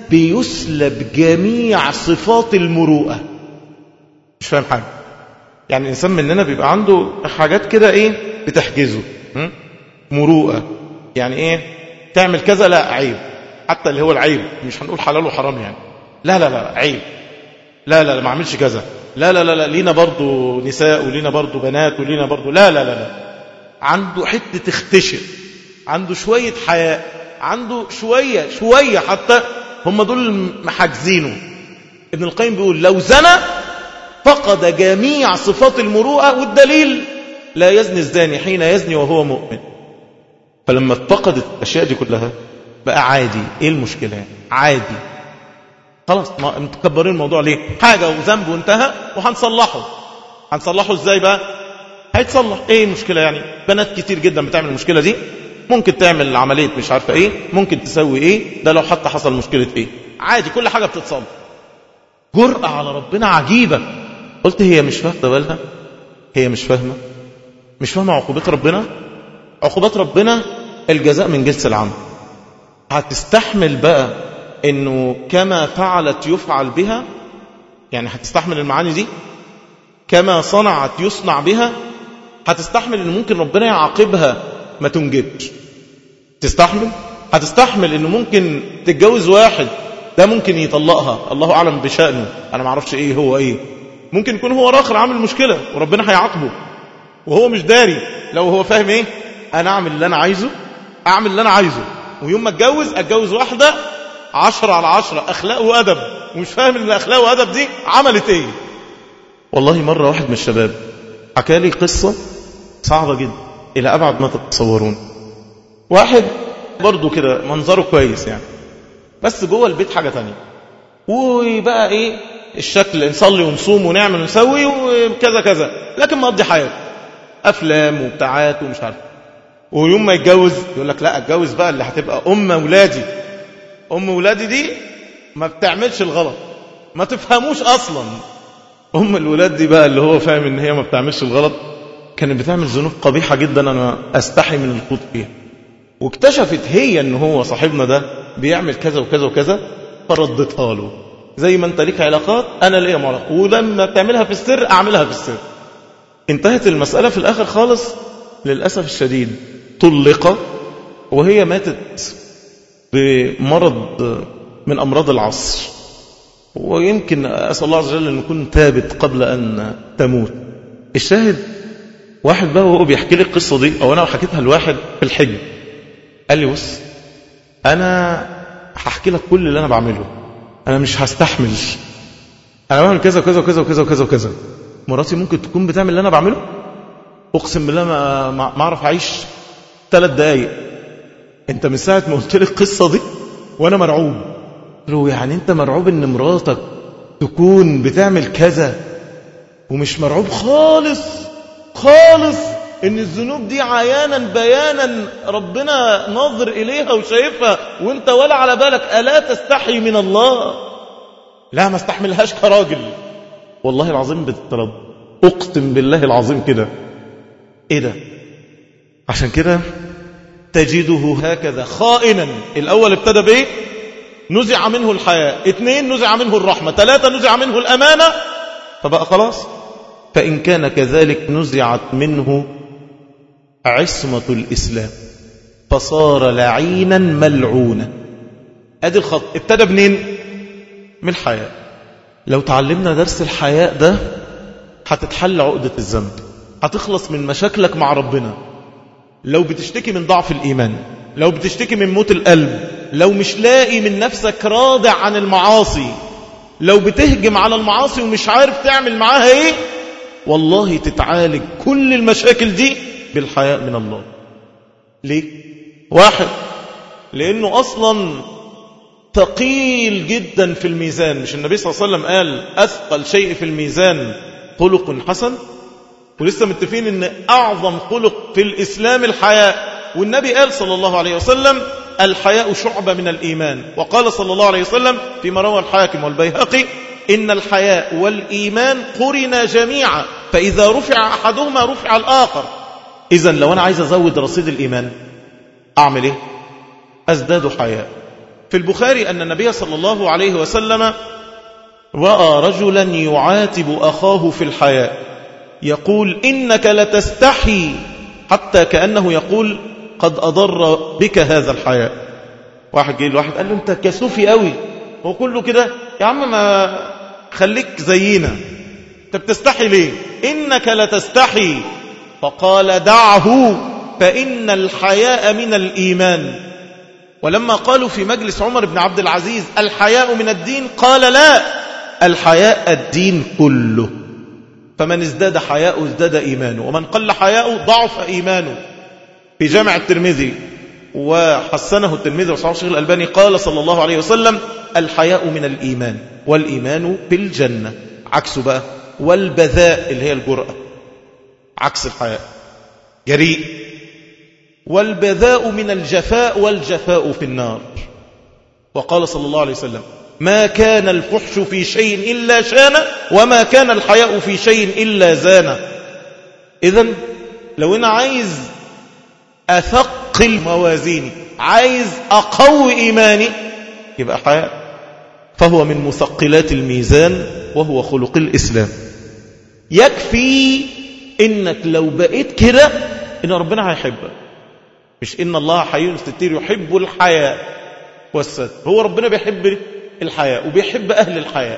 S1: بيسلب جميع صفات المروءة. مش فاهم حاجة. يعني الإنسان مننا بيبقى عنده حاجات كده إيه بتحجزه. مروءة يعني إيه؟ تعمل كذا لا عيب، حتى اللي هو العيب مش هنقول حلال وحرام يعني، لا لا لا عيب، لا لا لا ما عملش كذا، لا لا لا لا لينا برضو نساء ولينا برضو بنات ولينا برضو، لا لا لا لا عنده حتة اختشر، عنده شوية حياء، عنده شوية شوية حتى هم دول محاجزينه. ابن القيم بيقول لو زنى فقد جميع صفات المروءة، والدليل لا يزني الزاني حين يزني وهو مؤمن. فلما فقدت الأشياء دي كلها بقى عادي. ايه المشكلة يعني؟ عادي خلاص. ما متكبرين الموضوع ليه؟ حاجة وذنب وانتهى وهنصلحه. هنصلحه ازاي بقى؟ هيتصلح. ايه المشكلة يعني؟ بنات كتير جدا بتعمل المشكلة دي، ممكن تعمل عملية مش عارفة ايه، ممكن تسوي ايه، ده لو حتى حصل مشكلة ايه، عادي كل حاجة بتتصلح. جرأة على ربنا عجيبة. قلت هي مش فاهمة بالها، هي مش فاهمة مش فاهمة عقوبات ربنا. عقوبات ربنا الجزاء من جنس العمل. هتستحمل بقى انه كما فعلت يفعل بها، يعني هتستحمل المعاني دي، كما صنعت يصنع بها. هتستحمل انه ممكن ربنا يعاقبها ما تنجبش، تستحمل. هتستحمل انه ممكن تتجوز واحد ده ممكن يطلقها، الله اعلم بشأنه، انا ما اعرفش ايه هو ايه، ممكن يكون هو راخر عامل مشكلة وربنا هيعاقبه وهو مش داري. لو هو فاهم ايه، انا اعمل اللي انا عايزه، اعمل اللي انا عايزه، ويوم ما اتجوز اتجوز واحدة عشرة على عشرة اخلاق وادب، ومش فاهم ان الاخلاق وادب دي عملت ايه. والله مرة واحد من الشباب حكى لي قصة صعبة جدا الى ابعد ما تتصورون. واحد برضو كده منظره كويس يعني، بس جوه البيت حاجة تانية، وبقى ايه الشكل، نصلي ونصوم ونعمل ونسوي وكذا كذا، لكن مقضي حياته افلام وبتاعات ومش عارف. ويوم ما يتجوز يقول لك لا اتجوز بقى اللي هتبقى ام ولادي. ام ولادي دي ما بتعملش الغلط، ما تفهموش اصلا. ام الولاد دي بقى اللي هو فاهم ان هي ما بتعملش الغلط، كانت بتعمل ذنوب قبيحة جدا انا استحي من الخوض فيها. واكتشفت هي ان هو صاحبنا ده بيعمل كذا وكذا وكذا، فردتها له زي ما انت ليك علاقات انا ليا علاقات، ولما بتعملها في السر اعملها في السر. انتهت المسألة في الاخر خالص للأسف الشديد طلق، وهي ماتت بمرض من امراض العصر، ويمكن اسأل الله عز وجل ان يكون تابت قبل ان تموت. الشاهد واحد بقى وهو بيحكي لي القصة دي، او انا حكيتها لواحد في الحج، قال لي بص انا هحكي لك كل اللي انا بعمله، انا مش هستحمل، انا بعمل كذا وكذا وكذا وكذا وكذا وكذا. مراتي ممكن تكون بتعمل اللي انا بعمله، اقسم بالله ما ما اعرف اعيش ثلاث دقايق. انت من ساعه ما قلت لي القصه دي وانا مرعوب. قلت له يعني انت مرعوب ان مراتك تكون بتعمل كذا، ومش مرعوب خالص خالص ان الذنوب دي عيانا بيانا ربنا ناظر اليها وشايفها وانت ولا على بالك؟ الا تستحي من الله؟ لا ما استحملهاش كراجل. والله العظيم بتترد، اقسم بالله العظيم كده. ايه ده؟ عشان كده تجده هكذا خائنا. الاول ابتدى بايه؟ نزع منه الحياء، اثنين نزع منه الرحمة، ثلاثة نزع منه الامانة، فبقى خلاص. فان كان كذلك نزعت منه عصمة الإسلام فصار لعينا ملعونا. ادي الخط. ابتدى منين؟ من الحياء. لو تعلمنا درس الحياء ده هتتحل عقدة الذنب، هتخلص من مشاكلك مع ربنا. لو بتشتكي من ضعف الإيمان، لو بتشتكي من موت القلب، لو مش لاقي من نفسك راضع عن المعاصي، لو بتهجم على المعاصي ومش عارف تعمل معاها ايه، والله تتعالج كل المشاكل دي بالحياء من الله. ليه؟ واحد، لأنه أصلا ثقيل جدا في الميزان. مش النبي صلى الله عليه وسلم قال أثقل شيء في الميزان خلق حسن؟ ولسه متفقين ان أعظم خلق في الإسلام الحياء. والنبي قال صلى الله عليه وسلم الحياء شعبة من الإيمان. وقال صلى الله عليه وسلم فيما روى الحاكم والبيهقي إن الحياء والإيمان قرنا جميعا، فإذا رفع أحدهما رفع الآخر. إذن لو أنا عايز أزود رصيد الإيمان أعمل إيه؟ أزداد حياء. في البخاري أن النبي صلى الله عليه وسلم رأى رجلا يعاتب أخاه في الحياء يقول إنك لتستحي، حتى كأنه يقول قد أضر بك هذا الحياء. واحد جاي لواحد قال له أنت كسوفي قوي، هو كله كده يا عم، ما خليك زينا، أنت بتستحي ليه؟ إنك لتستحي. فقال دعه فإن الحياء من الإيمان. ولما قالوا في مجلس عمر بن عبد العزيز الحياء من الدين، قال لا، الحياء الدين كله، فمن ازداد حياءه ازداد إيمانه، ومن قل حياءه ضعف إيمانه. في جامع الترمذي وحسنه الترمذي وصححه الشيخ الألباني قال صلى الله عليه وسلم الحياء من الإيمان، والإيمان في الجنة. عكسه بقى والبذاء اللي هي الجرأة، عكس الحياء جريء. والبذاء من الجفاء، والجفاء في النار. وقال صلى الله عليه وسلم ما كان الفحش في شيء إلا شانه، وما كان الحياء في شيء إلا زانه. إذن لو أنا عايز أثقل موازيني، عايز أقوي إيماني، يبقى حياء، فهو من مثقلات الميزان، وهو خلق الإسلام. يكفي إنك لو بقيت كده إن ربنا هيحبك، مش إن الله حي ستير يحب الحياء والستر. هو ربنا بيحب الحياء وبيحب أهل الحياء،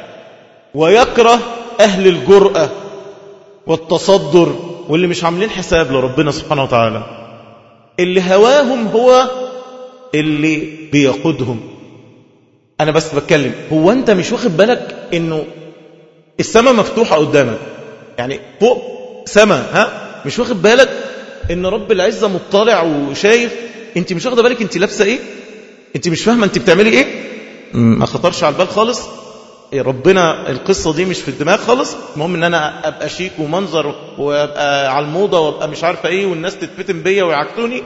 S1: ويكره أهل الجرأة والتصدر، واللي مش عاملين حساب لربنا سبحانه وتعالى، اللي هواهم هو اللي بيقودهم. أنا بس بتكلم، هو أنت مش واخد بالك إنه السماء مفتوحة قدامك، يعني فوق سماء، ها، مش واخد بالك إن رب العزة مطلع وشايف؟ أنت مش واخد بالك أنت لابسة إيه؟ أنت مش فاهمة أنت بتعملي إيه؟ ما خطرش على البال خالص. ربنا القصة دي مش في الدماغ خالص. المهم ان انا ابقى شيك ومنظر وابقى على الموضة وابقى مش عارفة ايه، والناس تتفتن بيا ويعكتوني،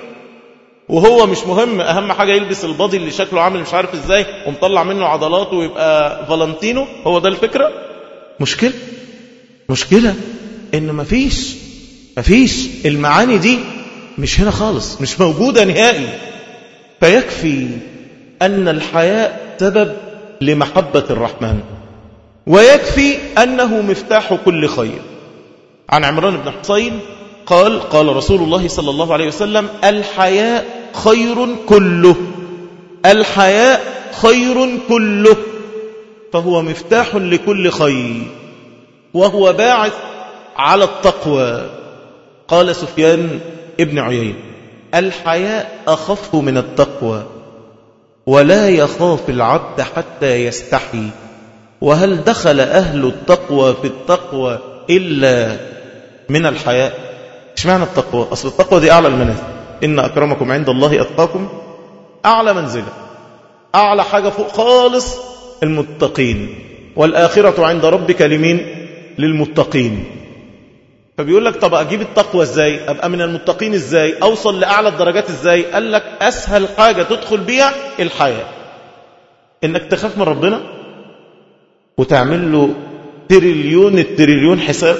S1: وهو مش مهم. اهم حاجة يلبس البادي اللي شكله عامل مش عارف ازاي ومطلع منه عضلاته ويبقى فالنتينو. هو ده الفكرة. مشكلة مشكلة ان مفيش مفيش المعاني دي مش هنا خالص، مش موجودة نهائي. فيكفي أن الحياء سبب لمحبة الرحمن، ويكفي أنه مفتاح كل خير. عن عمران بن حسين قال قال رسول الله صلى الله عليه وسلم الحياء خير كله، الحياء خير كله، فهو مفتاح لكل خير، وهو باعث على التقوى. قال سفيان ابن عيينة الحياء أخف من التقوى، ولا يخاف العبد حتى يستحي. وهل دخل أهل التقوى في التقوى إلا من الحياء؟ إيش معنى التقوى؟ أصل التقوى دي أعلى المنازل، إن أكرمكم عند الله أتقاكم. أعلى منزلة، أعلى حاجة فوق خالص المتقين، والآخرة عند ربك لمين؟ للمتقين. فبيقول لك طب أجيب التقوى إزاي؟ أبقى من المتقين إزاي؟ أوصل لأعلى الدرجات إزاي؟ قال لك أسهل حاجة تدخل بيها الحياة، إنك تخاف من ربنا وتعمل له تريليون التريليون حساب،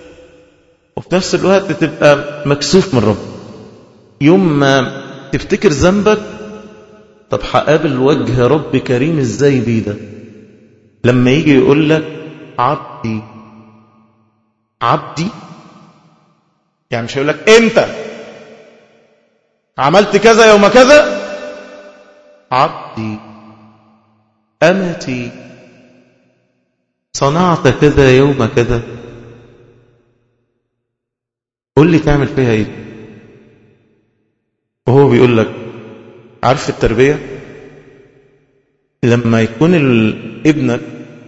S1: وفي نفس الوقت تبقى مكسوف من ربنا. يوم ما تفتكر ذنبك، طب هقابل وجه رب كريم إزاي بيه ده؟ لما يجي يقول لك عبدي عبدي، يعني مش هيقول لك انت عملت كذا يوم كذا، عبدي أمتي صنعت كذا يوم كذا، قل لي تعمل فيها ايه؟ وهو بيقول لك عارف التربية لما يكون ابنك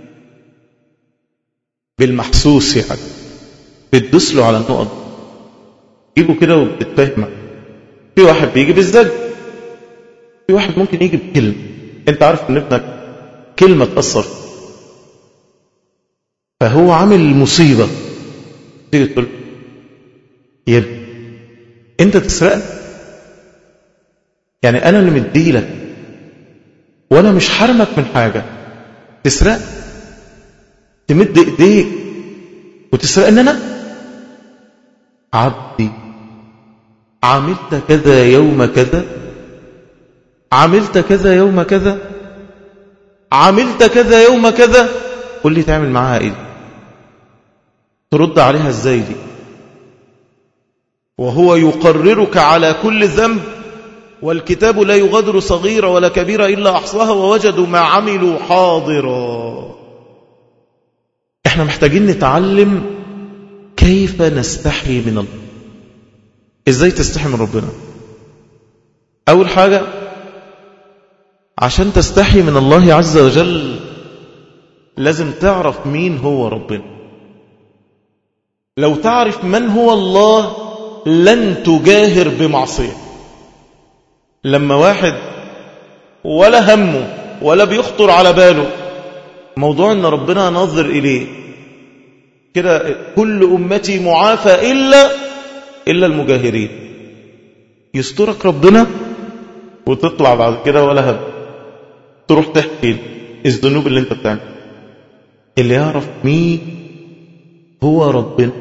S1: بالمحسوس يعني بتدوس له على النقط، جيبه كده وبتتفهم. في واحد بيجي بالزج، في واحد ممكن يجي بكلمة. انت عارف ان ابنك كلمة تأثر، فهو عامل مصيبة، تيجي تقول يا ابني انت تسرقني؟ يعني انا اللي مديلك وانا مش حرمك من حاجة، تسرق تمد ايديك وتسرقني انا؟ عبدي عملت كذا يوم كذا، عملت كذا يوم كذا، عملت كذا يوم كذا، قل لي تعمل معاها ايه؟ ترد عليها ازاي دي وهو يقررك على كل ذنب؟ والكتاب لا يغادر صغيرة ولا كبيرة إلا أحصاها ووجدوا ما عملوا حاضرا. احنا محتاجين نتعلم كيف نستحي من الله. ازاي تستحي من ربنا؟ أول حاجة، عشان تستحي من الله عز وجل لازم تعرف مين هو ربنا. لو تعرف من هو الله لن تجاهر بمعصية. لما واحد ولا همه ولا بيخطر على باله موضوع ان ربنا ناظر اليه كده، كل امتي معافى الا الا المجاهرين، يسترك ربنا وتطلع بعد كده ولا هم تروح تحكي الذنوب اللي انت بتعملها. اللي يعرف مين هو ربنا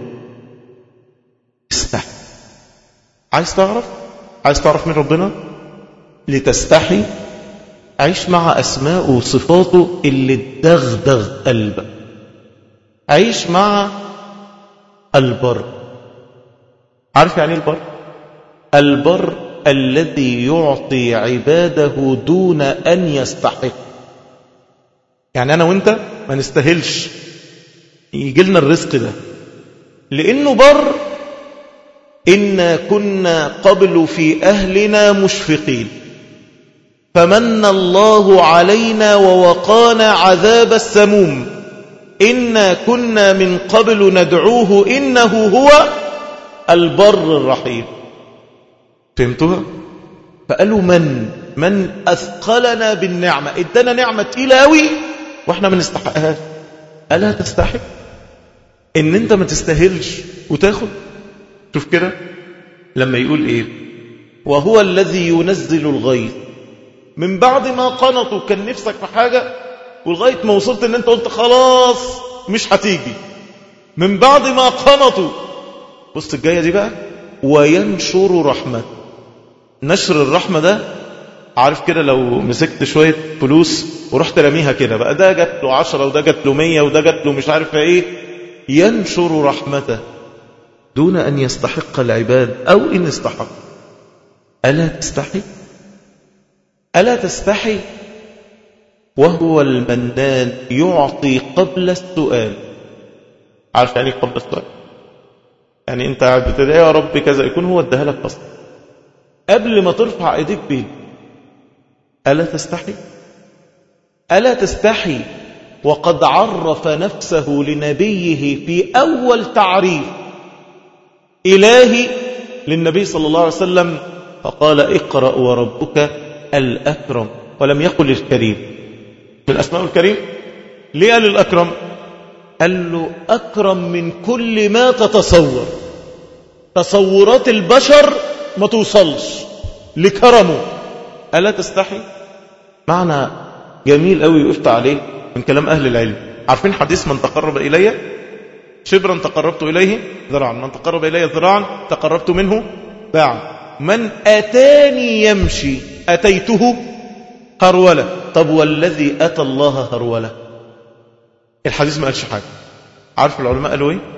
S1: استحي. عايز تعرف عايز تعرف مين ربنا؟ لتستحي عيش مع أسماء وصفاته اللي تدغدغ قلبك. عيش مع البر. عارف يعني البر؟ البر الذي يعطي عباده دون أن يستحق. يعني أنا وإنت ما نستاهلش يجي لنا الرزق ده، لأنه بر. إنا كنا قبل في أهلنا مشفقين فمن الله علينا ووقانا عذاب السموم إنا كنا من قبل ندعوه إنه هو البر الرحيم. فهمتوها؟ فقالوا من من أثقلنا بالنعمة، ادانا نعمة تقيلة قوي واحنا ما نستحقهاش. ألا تستحق ان انت ما تستاهلش وتاخد؟ شوف كده لما يقول ايه، وهو الذي ينزل الغيث من بعد ما قنطوا. كان نفسك في حاجة ولغاية ما وصلت ان انت قلت خلاص مش هتيجي، من بعد ما قنطوا. بص الجاية دي بقى، وينشر رحمة. نشر الرحمة ده، عارف كده لو مسكت شوية فلوس ورحت رميها كده بقى، ده جات له عشرة وده جات له مية وده جات له مش عارف ايه. ينشر رحمته دون أن يستحق العباد أو إن استحق. ألا تستحي؟ ألا تستحي؟ وهو المنان يعطي قبل السؤال. عارف يعني قبل السؤال؟ يعني انت قاعد بتدعي يا رب كذا، يكون هو اداها لك اصلا قبل ما ترفع ايديك بيه. ألا تستحي؟ ألا تستحي وقد عرف نفسه لنبيه في أول تعريف إلهي للنبي صلى الله عليه وسلم، فقال اقرأ وربك الأكرم، ولم يقل الكريم. من الأسماء الكريم ليه قال الأكرم؟ قال له أكرم من كل ما تتصور. تصورات البشر ما توصلش لكرمه. ألا تستحي؟ معنى جميل قوي وقفت عليه من كلام أهل العلم. عارفين حديث من تقرب إلي شبرا تقربت إليه ذراعا، من تقرب إلي ذراعا تقربت منه باعا، من أتاني يمشي أتيته هرولة. طب والذي أتى الله هرولة؟ الحديث ما قالش حاجة. عارف العلماء قالوا ايه؟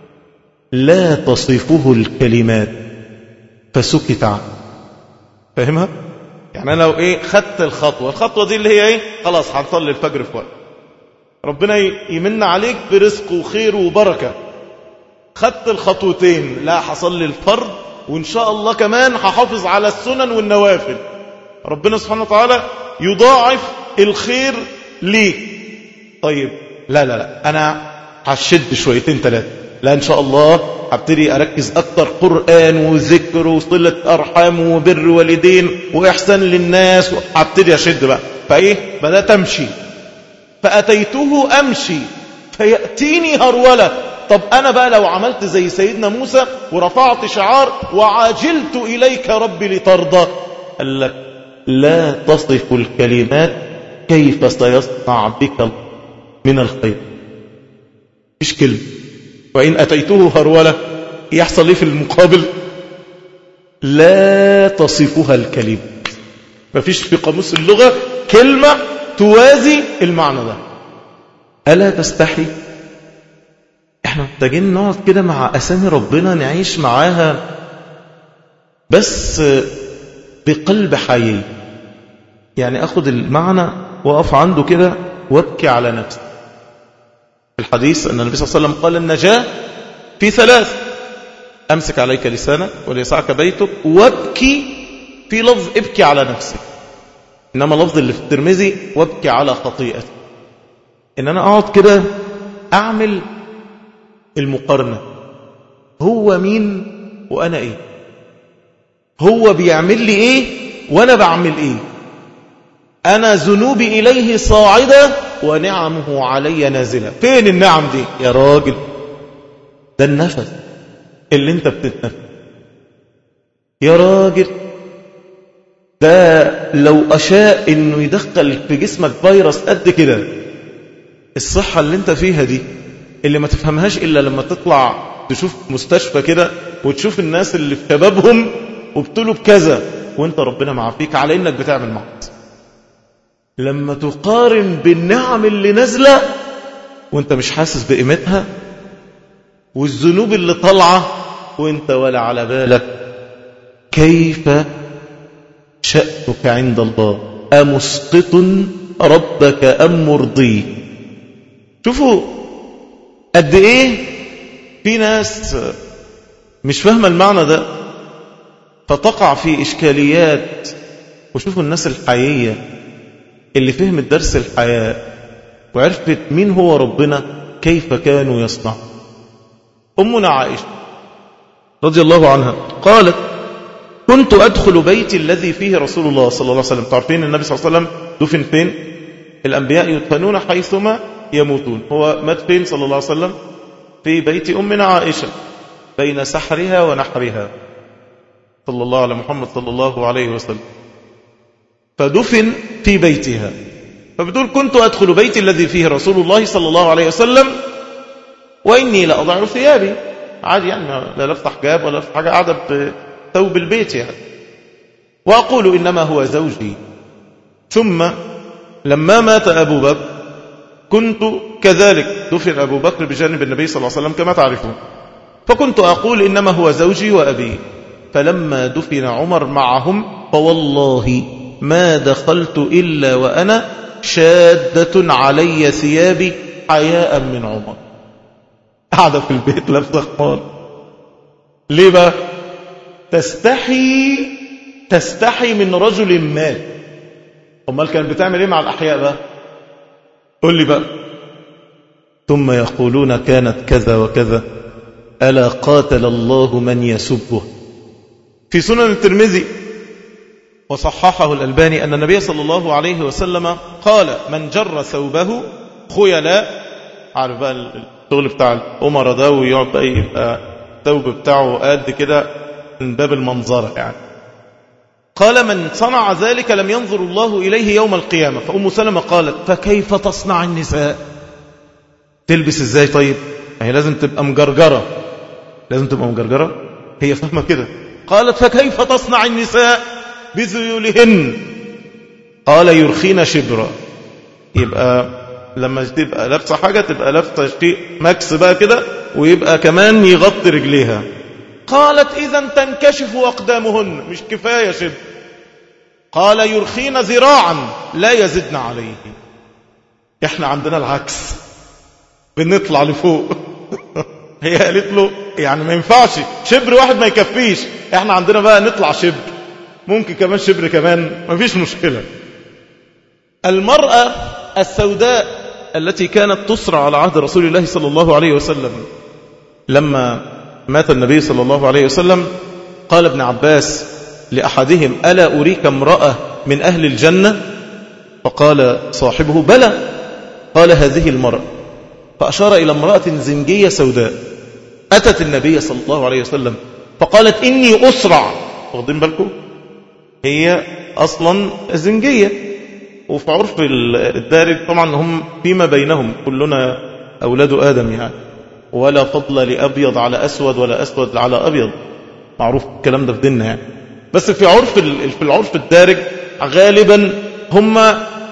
S1: لا تصفه الكلمات فسكت عنه. فاهمها؟ يعني أنا لو ايه خدت الخطوة الخطوة دي اللي هي ايه، خلاص هنصلي الفجر في وقت، ربنا يمن عليك برزق وخير وبركة. خدت الخطوتين، لا حصل لي الفرض وإن شاء الله كمان هحافظ على السنن والنوافل، ربنا سبحانه وتعالى يضاعف الخير ليك. طيب لا لا لا أنا هشد شويتين ثلاثة، لا إن شاء الله هبتدي أركز أكتر قرآن وذكر وصلة أرحام وبر والدين وإحسان للناس، هبتدي أشد بقى. فإيه بدأت أمشي، فأتيته أمشي فيأتيني هرولة. طب أنا بقى لو عملت زي سيدنا موسى ورفعت شعار وعاجلت إليك ربي لترضى، قال لك لا تصف الكلمات كيف سيصنع بك من الخير. مش كلمة. وإن أتيته هرولة يحصل لي في المقابل لا تصفها الكلمة. مفيش في قاموس اللغة كلمة توازي المعنى ده. ألا تستحي؟ احنا محتاجين نقعد كده مع أسامي ربنا نعيش معاها بس بقلب حي. يعني أخذ المعنى وأقف عنده كده وابكي على نفسي. في الحديث أن النبي صلى الله عليه وسلم قال النجاة في ثلاث: أمسك عليك لسانك وليسعك بيتك، وابكي في لفظ ابكي على نفسك، إنما لفظ اللي في الترمذي وابكي على خطيئتك. إن أنا أقعد كده أعمل المقارنة، هو مين وأنا إيه، هو بيعمل لي إيه وأنا بعمل إيه، أنا ذنوبي إليه صاعدة ونعمه علي نازلة. فين النعم دي يا راجل؟ ده النفس اللي انت بتتنفس يا راجل. ده لو أشاء إنه يدخل في جسمك فيروس قد كده. الصحة اللي انت فيها دي اللي ما تفهمهاش إلا لما تطلع تشوف مستشفى كده وتشوف الناس اللي في شبابهم وبتقولوا بكذا وانت ربنا معافيك على إنك بتعمل معصية. لما تقارن بالنعم اللي نزلة وانت مش حاسس بقيمتها، والذنوب اللي طالعة وانت ولا على بالك، كيف شأنك عند الله؟ أمسقط ربك أم مرضي؟ شوفوا قد ايه في ناس مش فاهمة المعنى ده فتقع في إشكاليات. وشوفوا الناس الحقيقية اللي فهمت درس الحياة وعرفت مين هو ربنا كيف كانوا يصنعون. أمنا عائشة رضي الله عنها قالت: كنت أدخل بيتي الذي فيه رسول الله صلى الله عليه وسلم. تعرفين النبي صلى الله عليه وسلم دفن فين؟ الأنبياء يدفنون حيثما يموتون. هو مات فين صلى الله عليه وسلم؟ في بيت أمنا عائشة بين سحرها ونحرها صلى الله على محمد صلى الله عليه وسلم، فدفن في بيتها. فبتقول: كنت أدخل بيتي الذي فيه رسول الله صلى الله عليه وسلم وإني لا أضع ثيابي. عادي يعني، لا لفت حجاب ولا لفت حاجة، قاعدة بثوب البيت يعني. وأقول: إنما هو زوجي. ثم لما مات أبو بكر كنت كذلك، دفن أبو بكر بجانب النبي صلى الله عليه وسلم كما تعرفون، فكنت أقول: إنما هو زوجي وأبي. فلما دفن عمر معهم فوالله ما دخلت إلا وأنا شادة علي ثيابي حياء من عمر. قاعدة في البيت لابسة خمار. ليه بقى؟ تستحي تستحي من رجل مات. أمال كانت بتعمل إيه مع الأحياء بقى؟ قل لي بقى. ثم يقولون كانت كذا وكذا، ألا قاتل الله من يسبه. في سنن الترمذي وصححه الألباني أن النبي صلى الله عليه وسلم قال: من جر ثوبه خيلاء. عارف بقى الشغل بتاع الأمر ده، ويقعد بقى يبقى الثوب بتاعه قد كده من باب المنظرة يعني. قال: من صنع ذلك لم ينظر الله إليه يوم القيامة. فأم سلمة قالت: فكيف تصنع النساء؟ تلبس ازاي طيب؟ هي لازم تبقى مجرجرة، لازم تبقى مجرجرة، هي فاهمة كده. قالت: فكيف تصنع النساء بذيولهن؟ قال: يرخين شبرا. يبقى لما تبقى لابسة حاجة تبقى لابسة شيء مكس بقى كده، ويبقى كمان يغطي رجليها. قالت: إذن تنكشف أقدامهن، مش كفاية شبر. قال: يرخين ذراعا لا يزدن عليه. احنا عندنا العكس، بنطلع لفوق. هي قالت له يعني ما ينفعش شبر واحد ما يكفيش، احنا عندنا بقى نطلع شبر، ممكن كمان شبر كمان، ما فيش مشكلة. المرأة السوداء التي كانت تسرع على عهد رسول الله صلى الله عليه وسلم، لما مات النبي صلى الله عليه وسلم قال ابن عباس لأحدهم: ألا أريك امرأة من أهل الجنة؟ فقال صاحبه: بلى. قال: هذه المرأة. فأشار إلى امرأة زنجية سوداء أتت النبي صلى الله عليه وسلم فقالت: إني أسرع. واخدين بالكم؟ هي أصلا زنجية، وفي عرف الدارج طبعا هم فيما بينهم كلنا أولاد آدم يعني، ولا فضل لأبيض على أسود ولا أسود على أبيض، معروف الكلام ده في ديننا يعني. بس في عرف في العرف الدارج غالبا هم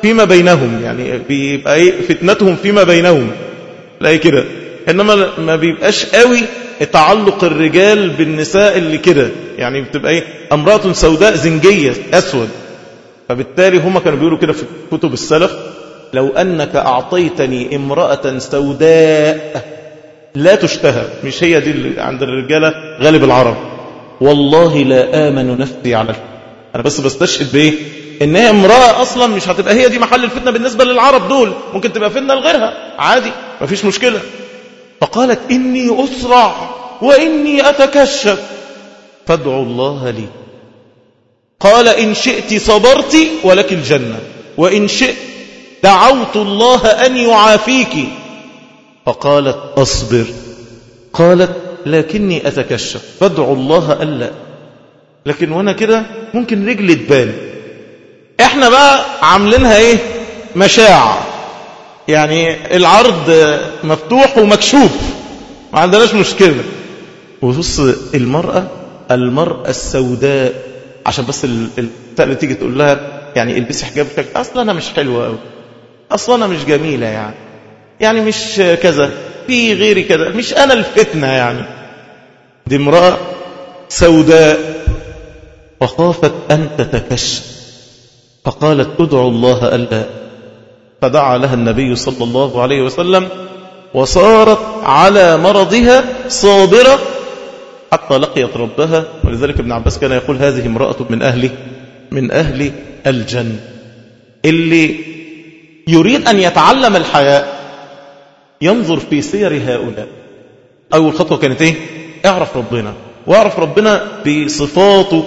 S1: فيما بينهم، يعني بيبقى ايه فتنتهم فيما بينهم، لا كده. انما ما بيبقاش قوي تعلق الرجال بالنساء اللي كده، يعني بتبقى ايه امرأة سوداء زنجية اسود. فبالتالي هم كانوا بيقولوا كده في كتب السلف: لو انك اعطيتني امرأة سوداء لا تشتهى، مش هي دي اللي عند الرجالة غالب العرب، والله لا آمن نفسي على الفتنة. انا بس بستشهد بايه؟ ان هي امرأة اصلا مش هتبقى هي دي محل الفتنة بالنسبة للعرب دول، ممكن تبقى فتنة لغيرها عادي مفيش مشكلة. فقالت: إني أسرع وإني أتكشف فادعوا الله لي. قال: إن شئت صبرت ولك الجنة، وإن شئت دعوت الله أن يعافيك. فقالت: أصبر. قالت: لكني أتكشف فادعوا الله ألا. لكن وانا كده ممكن رجلي تبان. احنا بقى عاملينها ايه؟ مشاع، يعني العرض مفتوح ومكشوف، ما عندناش مشكلة. وبص المرأة المرأة السوداء، عشان بس التقل تيجي تقول لها يعني البسي حجاب بشكل، اصلا انا مش حلوة قوي، اصلا انا مش جميلة، يعني يعني مش كذا، في غيري كذا، مش انا الفتنة يعني. دي امرأة سوداء وخافت ان تتكشف، فقالت: ادعوا الله ألا. فدعا لها النبي صلى الله عليه وسلم، وصارت على مرضها صابرة حتى لقيت ربها. ولذلك ابن عباس كان يقول: هذه امرأة من أهل من أهل الجنة. اللي يريد أن يتعلم الحياء ينظر في سير هؤلاء. أول خطوة كانت إيه؟ اعرف ربنا، واعرف ربنا بصفاته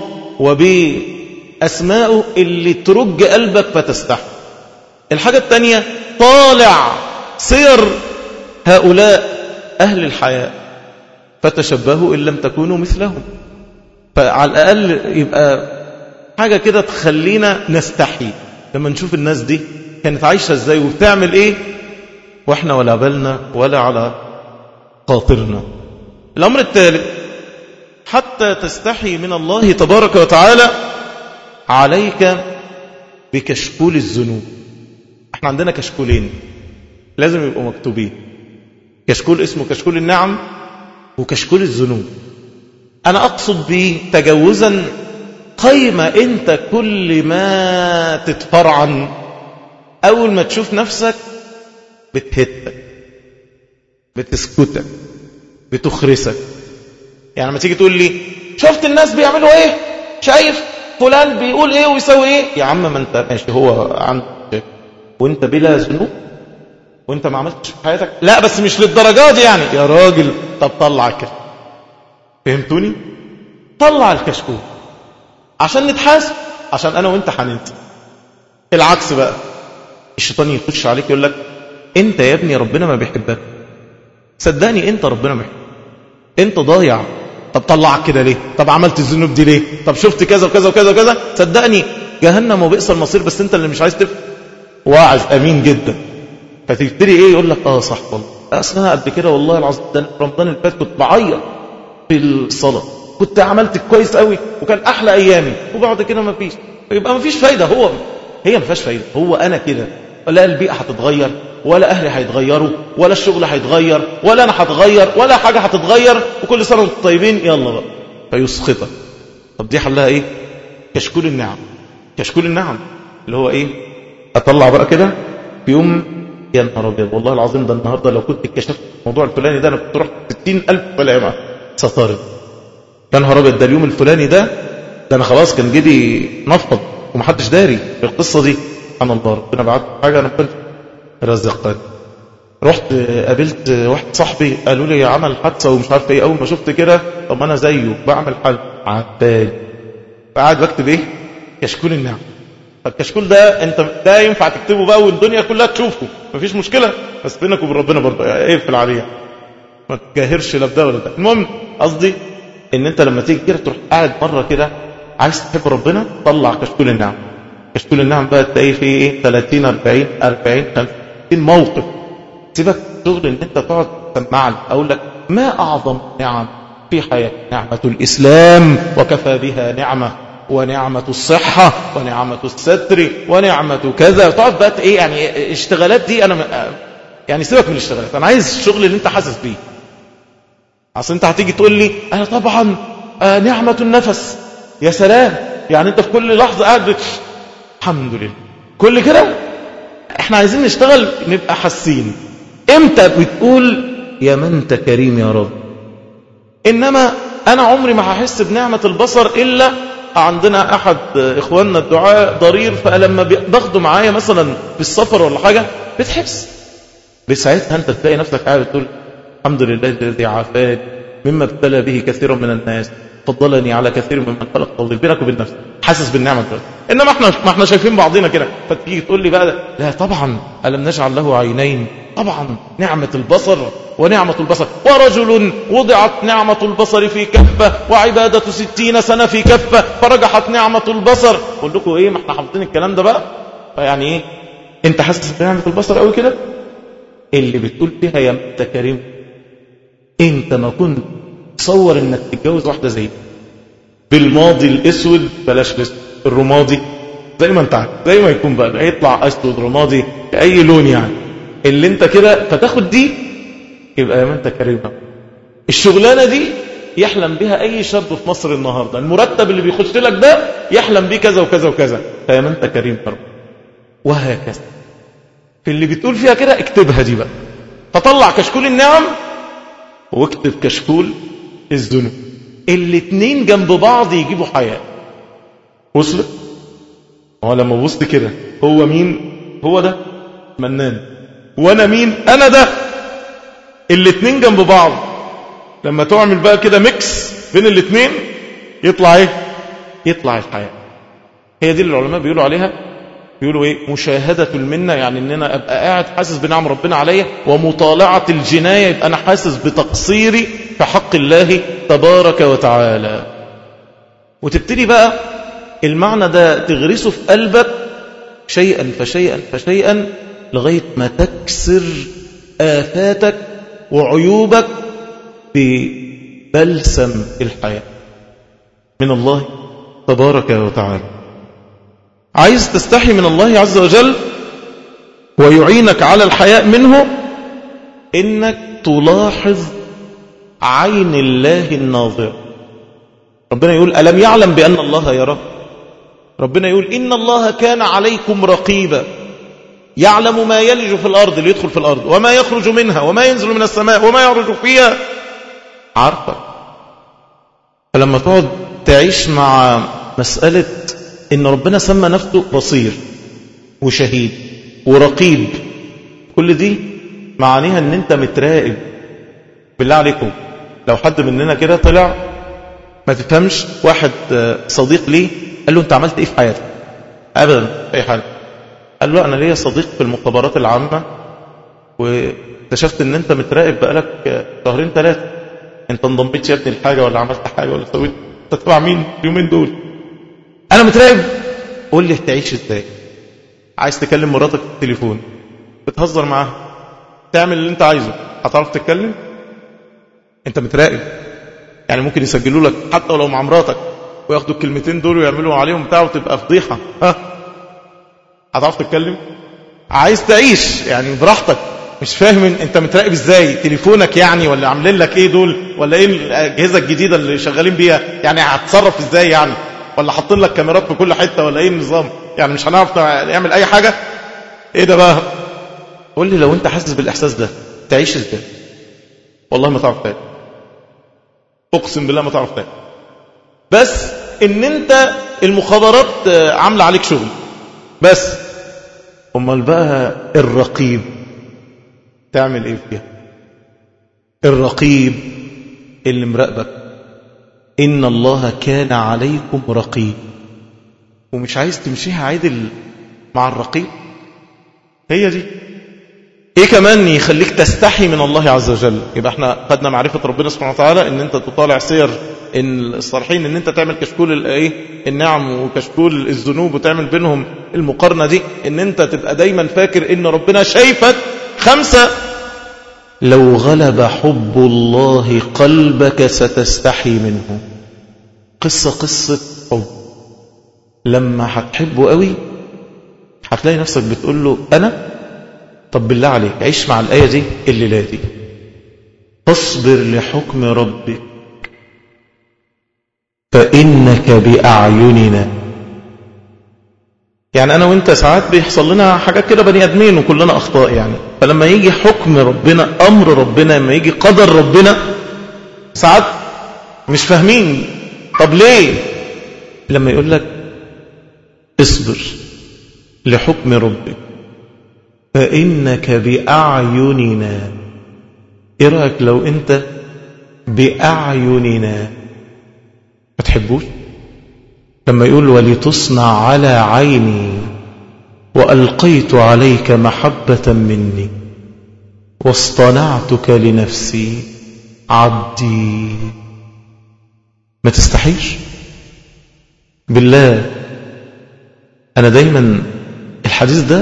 S1: وبأسمائه اللي ترج قلبك فتستحي. الحاجة الثانية: طالع سير هؤلاء أهل الحياء فتشبهوا إن لم تكونوا مثلهم. فعلى الأقل يبقى حاجة كده تخلينا نستحي لما نشوف الناس دي كانت عايشة ازاي وبتعمل ايه، واحنا ولا بالنا ولا على خاطرنا. الأمر الثالث: حتى تستحي من الله تبارك وتعالى عليك بكشكول الذنوب. احنا عندنا كشكولين لازم يبقوا مكتوبين، كشكول اسمه كشكول النعم وكشكول الذنوب. انا اقصد به تجوزا قيمة انت كل ما تتفرعن اول ما تشوف نفسك بتهتك بتسكتك بتخرسك. يعني ما تيجي تقول لي شفت الناس بيعملوا ايه، شايف فلان بيقول ايه ويسوي ايه، يا عم ما انت ماشي هو عنده وانت بلا ذنوب وانت ما عملتش في حياتك، لا بس مش للدرجات دي يعني. يا راجل طب طلع الكشكول، فهمتوني؟ طلع الكشكول عشان نتحاسب، عشان انا وانت هننسى. العكس بقى، الشيطان يخش عليك يقول لك انت يا ابني ربنا ما بيحبك، صدقني انت ربنا ما بيحبك، انت ضايع. طب طلعك كده ليه؟ طب عملت الذنوب دي ليه؟ طب شفت كذا وكذا وكذا وكذا، صدقني جهنم وبئس المصير، بس انت اللي مش عايز تفهم. واعظ امين جدا. فتبتدي ايه؟ يقول لك اه صح والله، اصل انا قبل كده والله العظيم ده رمضان اللي فات كنت بعيط في الصلاه، كنت عملت كويس قوي وكان احلى ايامي، وبعد كده ما فيش. يبقى ما فيش فايده، هو هي ما فيهاش فايده، هو انا كده. لا البيئه هتتغير، ولا اهلي هيتغيروا، ولا الشغل هيتغير، ولا انا هتغير، ولا حاجه هتتغير، وكل سنه وانتم طيبين يلا بقى فيسخطك. طب دي حلها ايه؟ كشكول النعم. كشكول النعم اللي هو ايه؟ اطلع بقى كده في يوم، يا نهار ابيض والله العظيم ده النهارده لو كنت اكتشفت الموضوع الفلاني ده انا كنت رحت ستين ألف بلاعه ستارد. يا نهار ابيض ده اليوم الفلاني ده ده انا خلاص كان جدي نفض ومحدش داري في القصه دي. سبحان الله، ربنا بعت حاجه انا كنت رزقني. رحت قابلت واحد صاحبي قالوا لي عمل حادثه ومش عارف ايه. اول ما شفت كده طب انا زيه بعمل حل عبالي، فقاعد بكتب ايه؟ كشكول النعم. فالكشكول ده انت ده ينفع تكتبه بقى والدنيا كلها تشوفه مفيش مشكله، بس بينك وبين ربنا برضه اقفل عليه، ما تجاهرش لا بده ولا ده. المهم قصدي ان انت لما تيجي كده تروح قاعد مره كده عايز تحب ربنا، طلع كشكول النعم. كشكول النعم بقى تلاقيه فيه ايه؟ ثلاثين أربعين أربعين خمسين موقف. سيبك شغل ان انت تقعد تسمع لي اقول لك ما اعظم نعم في حياتك؟ نعمه الاسلام وكفى بها نعمه. ونعمة الصحة ونعمة الستر ونعمة كذا. تقعد بقى ايه يعني اشتغالات دي، انا يعني سيبك من الاشتغالات، انا عايز الشغل اللي انت حاسس بيه. اصل انت هتيجي تقول لي انا طبعا آه نعمة النفس، يا سلام، يعني انت في كل لحظة قاعد الحمد لله كل كده. احنا عايزين نشتغل نبقى حاسين. امتى بتقول يا من انت كريم يا رب؟ انما انا عمري ما هحس بنعمة البصر الا عندنا احد اخواننا الدعاء ضرير، فلما باخده معايا مثلا في السفر ولا حاجة بتحس بساعتها انت تلاقي نفسك قاعد تقول الحمد لله الذي عافاني مما ابتلى به كثير من الناس، فضلني على كثير ممن خلق تفضيل. بينك وبين نفسك حاسس بالنعمه دلوقتي. انما احنا ما احنا شايفين بعضينا كده، فتيجي تقول لي بقى لا طبعا الم نجعل له عينين، طبعا نعمه البصر ونعمه البصر، ورجل وضعت نعمه البصر في كفه وعباده ستين سنه في كفه فرجحت نعمه البصر. اقول لكم ايه، ما احنا حافظين الكلام ده بقى. فيعني ايه انت حاسس بنعمه البصر قوي كده؟ اللي بتقول فيها يا انت كريم، انت ما كنت تصور انك تتجوز واحده زي بالماضي الاسود، بلاش الاسود الرمادي، زي ما انت عارف، زي ما يكون بقى يطلع اسود رمادي اي لون يعني، اللي انت كده فتاخد دي يبقى يا ما انت كريم. الشغلانه دي يحلم بها اي شاب في مصر النهارده، المرتب اللي بيخش لك ده يحلم بيه كذا وكذا وكذا، فيا ما انت كريم يا رب. وهكذا في اللي بتقول فيها كده اكتبها دي بقى، فطلع كشكول النعم واكتب كشكول الذنوب. الاتنين جنب بعض يجيبوا حياة. وصلت؟ هو لما بوصت كده هو مين؟ هو ده منان، وانا مين؟ انا ده. الاتنين جنب بعض لما تعمل بقى كده ميكس بين الاتنين يطلع ايه؟ يطلع الحياة. هي دي اللي العلماء بيقولوا عليها، بيقولوا ايه؟ مشاهدة المنة، يعني ان انا ابقى قاعد حاسس بنعم ربنا عليا، ومطالعة الجناية يبقى انا حاسس بتقصيري في حق الله تبارك وتعالى. وتبتدي بقى المعنى ده تغرسه في قلبك شيئا فشيئا فشيئا لغاية ما تكسر آفاتك وعيوبك ببلسم الحياة من الله تبارك وتعالى. عايز تستحي من الله عز وجل ويعينك على الحياء منه، إنك تلاحظ عين الله الناظر. ربنا يقول ألم يعلم بأن الله يرى؟ ربنا يقول إن الله كان عليكم رقيبا يعلم ما يلج في الأرض اللي يدخل في الأرض وما يخرج منها وما ينزل من السماء وما يعرج فيها، عارفة. فلما تقعد تعيش مع مسألة إن ربنا سمى نفسه بصير وشهيد ورقيب، كل دي معانيها إن أنت متراقب. بالله عليكم لو حد مننا كده طلع ما تفهمش، واحد صديق ليه قال له أنت عملت إيه في حياتك؟ أبدا أي حاجة. قال له أنا ليا صديق في المخابرات العامة واكتشفت إن أنت متراقب بقالك شهرين ثلاثة، أنت انضميت يا ابني الحاجة ولا عملت حاجة ولا سويت، أنت تبع مين اليومين دول؟ أنا متراقب. قول لي تعيش إزاي؟ عايز تكلم مراتك في التليفون بتهزر معاها، تعمل اللي أنت عايزه، هتعرف تتكلم؟ أنت متراقب. يعني ممكن يسجلوا لك حتى ولو مع مراتك وياخدوا الكلمتين دول ويعملوا عليهم بتاع وتبقى فضيحة، ها هتعرف تتكلم؟ عايز تعيش يعني براحتك، مش فاهم انت متراقب ازاي؟ تليفونك يعني ولا عاملين لك ايه دول ولا ايه الاجهزه الجديده اللي شغالين بيها؟ يعني هتصرف ازاي يعني؟ ولا حاطين لك كاميرات في كل حته ولا ايه النظام؟ يعني مش هنعرف نعمل اي حاجه؟ ايه ده بقى؟ قول لي لو انت حاسس بالاحساس ده تعيش ازاي؟ والله ما تعرف تعيش، اقسم بالله ما تعرف تعيش. بس ان انت المخابرات عامله عليك شغل بس، امال بقى الرقيب تعمل ايه فيها؟ الرقيب اللي مراقبك، ان الله كان عليكم رقيب. ومش عايز تمشيها عدل مع الرقيب؟ هي دي. ايه كمان يخليك تستحي من الله عز وجل؟ يبقى احنا خدنا معرفة ربنا سبحانه وتعالى، ان انت تطالع سير الصالحين، ان انت تعمل كشكول الايه النعم وكشكول الذنوب وتعمل بينهم المقارنة دي، ان انت تبقى دايما فاكر ان ربنا شايفك. خمسة، لو غلب حب الله قلبك ستستحي منه. قصة قصة حب لما هتحبه قوي هتلاقي نفسك بتقول له أنا. طب بالله عليك عيش مع الآية دي الليلة دي. فاصبر لحكم ربك فإنك بأعيننا. يعني أنا وإنت ساعات بيحصل لنا حاجات كده، بني أدمين وكلنا أخطاء يعني. فلما يجي حكم ربنا، أمر ربنا، لما يجي قدر ربنا، ساعات مش فاهمين. طب ليه؟ لما يقول لك اصبر لحكم ربك فإنك بأعيننا. إيه رأيك لو أنت بأعيننا ما تحبوش؟ لما يقول ولتصنع على عيني وألقيت عليك محبة مني واصطنعتك لنفسي عبدي. ما تستحيش بالله. أنا دايما الحديث ده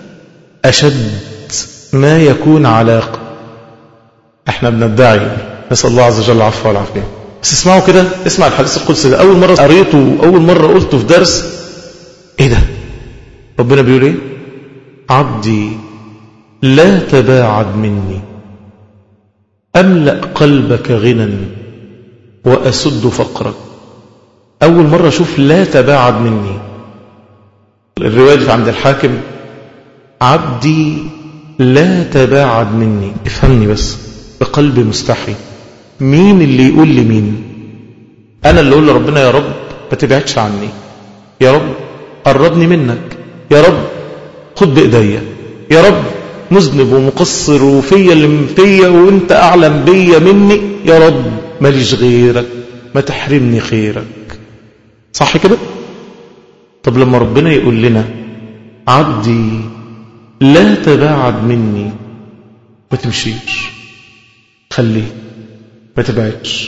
S1: أشد ما يكون علاقة. احنا بندعي، نسأل الله عز وجل العفو والعافية، بس اسمعوا كده، اسمع الحديث القدسي ده. أول مرة قريته، أول مرة قلته في درس، ايه ده؟ ربنا بيقول ايه؟ عبدي لا تباعد مني أملأ قلبك غنى وأسد فقرك. أول مرة أشوف لا تباعد مني. الرواية عند الحاكم عبدي لا تباعد مني. افهمني بس بقلب مستحي. مين اللي يقول لي مين؟ أنا اللي أقول لربنا يا رب ما تبعدش عني، يا رب قربني منك، يا رب خد بإيديا، يا رب مذنب ومقصر وفيا اللي فيا وانت أعلم بيا مني، يا رب ماليش غيرك، ما تحرمني خيرك. صح كده؟ طب لما ربنا يقول لنا عبدي لا تباعد مني، ما تمشيش، خليه، ما تبعدش،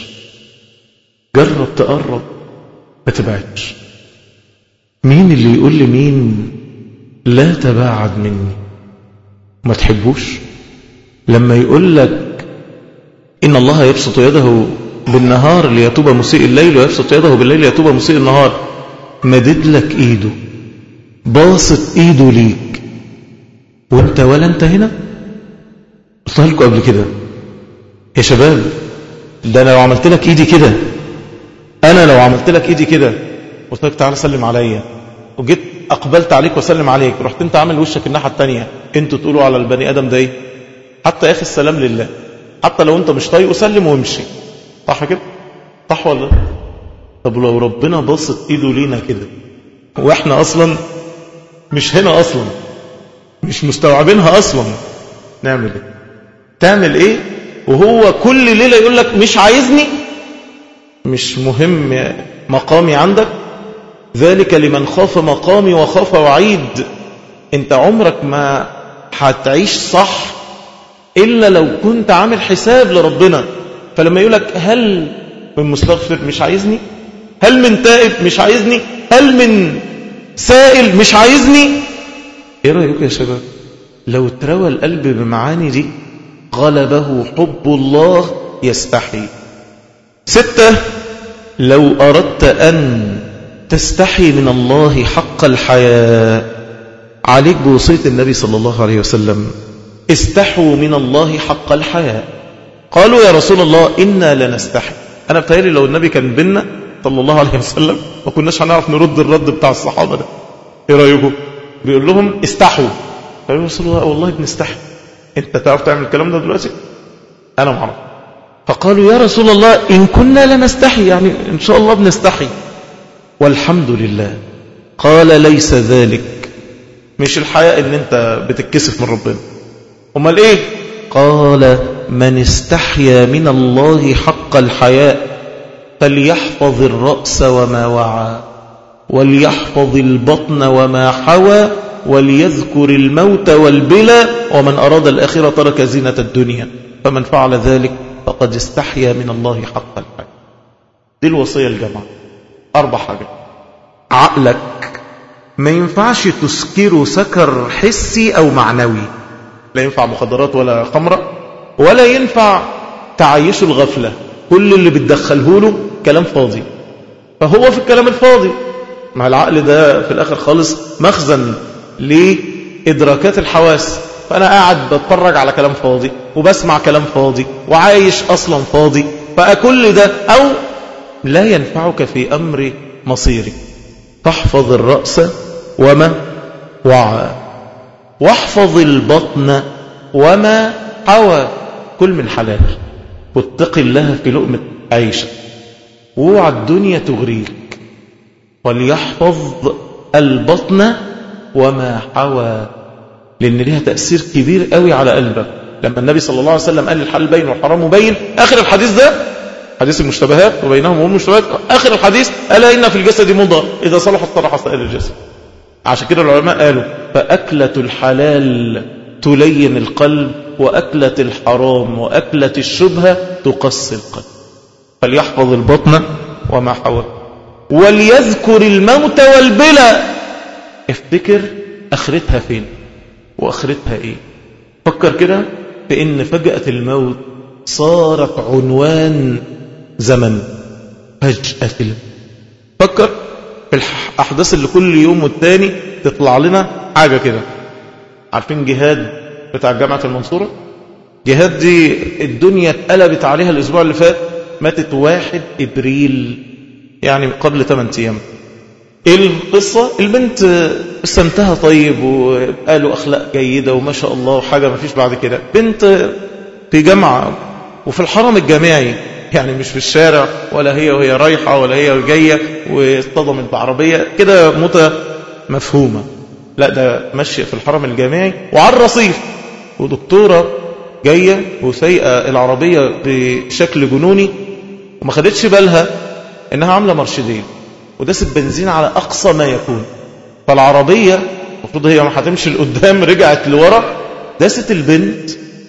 S1: جرب تقرب، ما تبعدش. مين اللي يقول لي مين لا تباعد مني ما تحبوش؟ لما يقول لك إن الله يبسط يده بالنهار ليتوب مسيء الليل ويبسط يده بالليل ليتوب مسيء النهار، مدد لك إيده، باسط إيده ليك، وانت ولا انت هنا. قلتها لكم قبل كده يا شباب، ده انا لو عملت لك ايدي كده، انا لو عملت لك ايدي كده قلت لك تعالى سلم عليا، وجيت اقبلت عليك وسلم عليك، رحت انت عامل وشك الناحيه الثانيه، انتوا تقولوا على البني ادم ده ايه؟ حتى يا اخي السلام لله، حتى لو انت مش طايقه سلم وامشي. صح كده؟ صح ولا؟ طب لو ربنا باسط ايده لينا كده واحنا اصلا مش هنا، اصلا مش مستوعبينها اصلا، نعمل ايه؟ تعمل ايه وهو كل ليله يقول لك مش عايزني؟ مش مهم مقامي عندك؟ ذلك لمن خاف مقامي وخاف وعيد. انت عمرك ما هتعيش صح إلا لو كنت عامل حساب لربنا. فلما يقولك هل من مستغفر مش عايزني؟ هل من تائب مش عايزني؟ هل من سائل مش عايزني؟ ايه رأيك يا شباب لو تروى القلب بمعاني دي؟ غلبه حب الله يستحي. ستة، لو أردت أن تستحي من الله حق الحياء عليك بوصية النبي صلى الله عليه وسلم، استحوا من الله حق الحياء. قالوا يا رسول الله إنا لنستحي. أنا بتهيألي لو النبي كان بينا صلى الله عليه وسلم ما كناش هنعرف نرد الرد بتاع الصحابة ده. ايه رأيكم؟ بيقول لهم استحوا، قالوا يا رسول الله والله بنستحي. انت تعرف تعمل الكلام ده دلوقتي؟ أنا ما اعرف. فقالوا يا رسول الله إن كنا لنستحي، يعني إن شاء الله بنستحي. والحمد لله. قال ليس ذلك، مش الحياء ان انت بتتكسف من ربنا. امال ايه؟ قال من استحيا من الله حق الحياء فليحفظ الرأس وما وعى وليحفظ البطن وما حوى وليذكر الموت والبلى ومن أراد الآخرة ترك زينة الدنيا فمن فعل ذلك فقد استحيا من الله حق الحياء. دي الوصية الجماعة. أربع حاجات. عقلك ما ينفعش تسكره سكر حسي أو معنوي، لا ينفع مخدرات ولا خمرة، ولا ينفع تعيشه الغفلة. كل اللي بتدخله له كلام فاضي، فهو في الكلام الفاضي. مع العقل ده في الآخر خالص مخزن لإدراكات الحواس، فأنا قاعد بتفرج على كلام فاضي وبسمع كلام فاضي وعايش أصلا فاضي، فكل ده أو لا ينفعك في أمر مصيري. فاحفظ الرأس وما وعى، واحفظ البطن وما حوى، كل من حلال، واتق الله في لقمة عيشك، واوعى الدنيا تغريك. وليحفظ البطن وما حوى، لأن ليها تأثير كبير قوي على قلبك. لما النبي صلى الله عليه وسلم قال الحلال بين والحرام بين، آخر الحديث ده حديث المشتبهات وبينهم هم المشتبهات، آخر الحديث ألا إن في الجسد مضغة إذا صلحت صلح سائر الجسد. عشان كده العلماء قالوا فأكلة الحلال تلين القلب، وأكلة الحرام وأكلة الشبهة تقسي القلب. فليحفظ البطن وما حوى، وليذكر الموت والبلى. افتكر أخرتها فين وأخرتها إيه. فكر كده في إن فجأة الموت صارت عنوان زمن. فجأة الموت. فكر في الأحداث اللي كل يوم والتاني تطلع لنا حاجة كده. عارفين جهاد بتاع جامعة المنصورة؟ جهاد دي الدنيا اتقلبت عليها الأسبوع اللي فات، ماتت واحد إبريل يعني قبل ثمانية أيام. ايه القصة؟ البنت سمتها طيب وقالوا أخلاق جيدة وما شاء الله وحاجة ما فيش بعد كده. بنت في جامعة وفي الحرم الجامعي، يعني مش في الشارع، ولا هي وهي رايحة ولا هي جاية واصطدمت بعربية كده متى مفهومة، لا ده ماشية في الحرم الجامعي وعلى الرصيف، ودكتورة جاية وسيئة العربية بشكل جنوني وما خدتش بالها انها عاملة مرشدين وداست بنزين على أقصى ما يكون. فالعربية المفروض هي ما هتمشي لقدام، رجعت لورا، داست البنت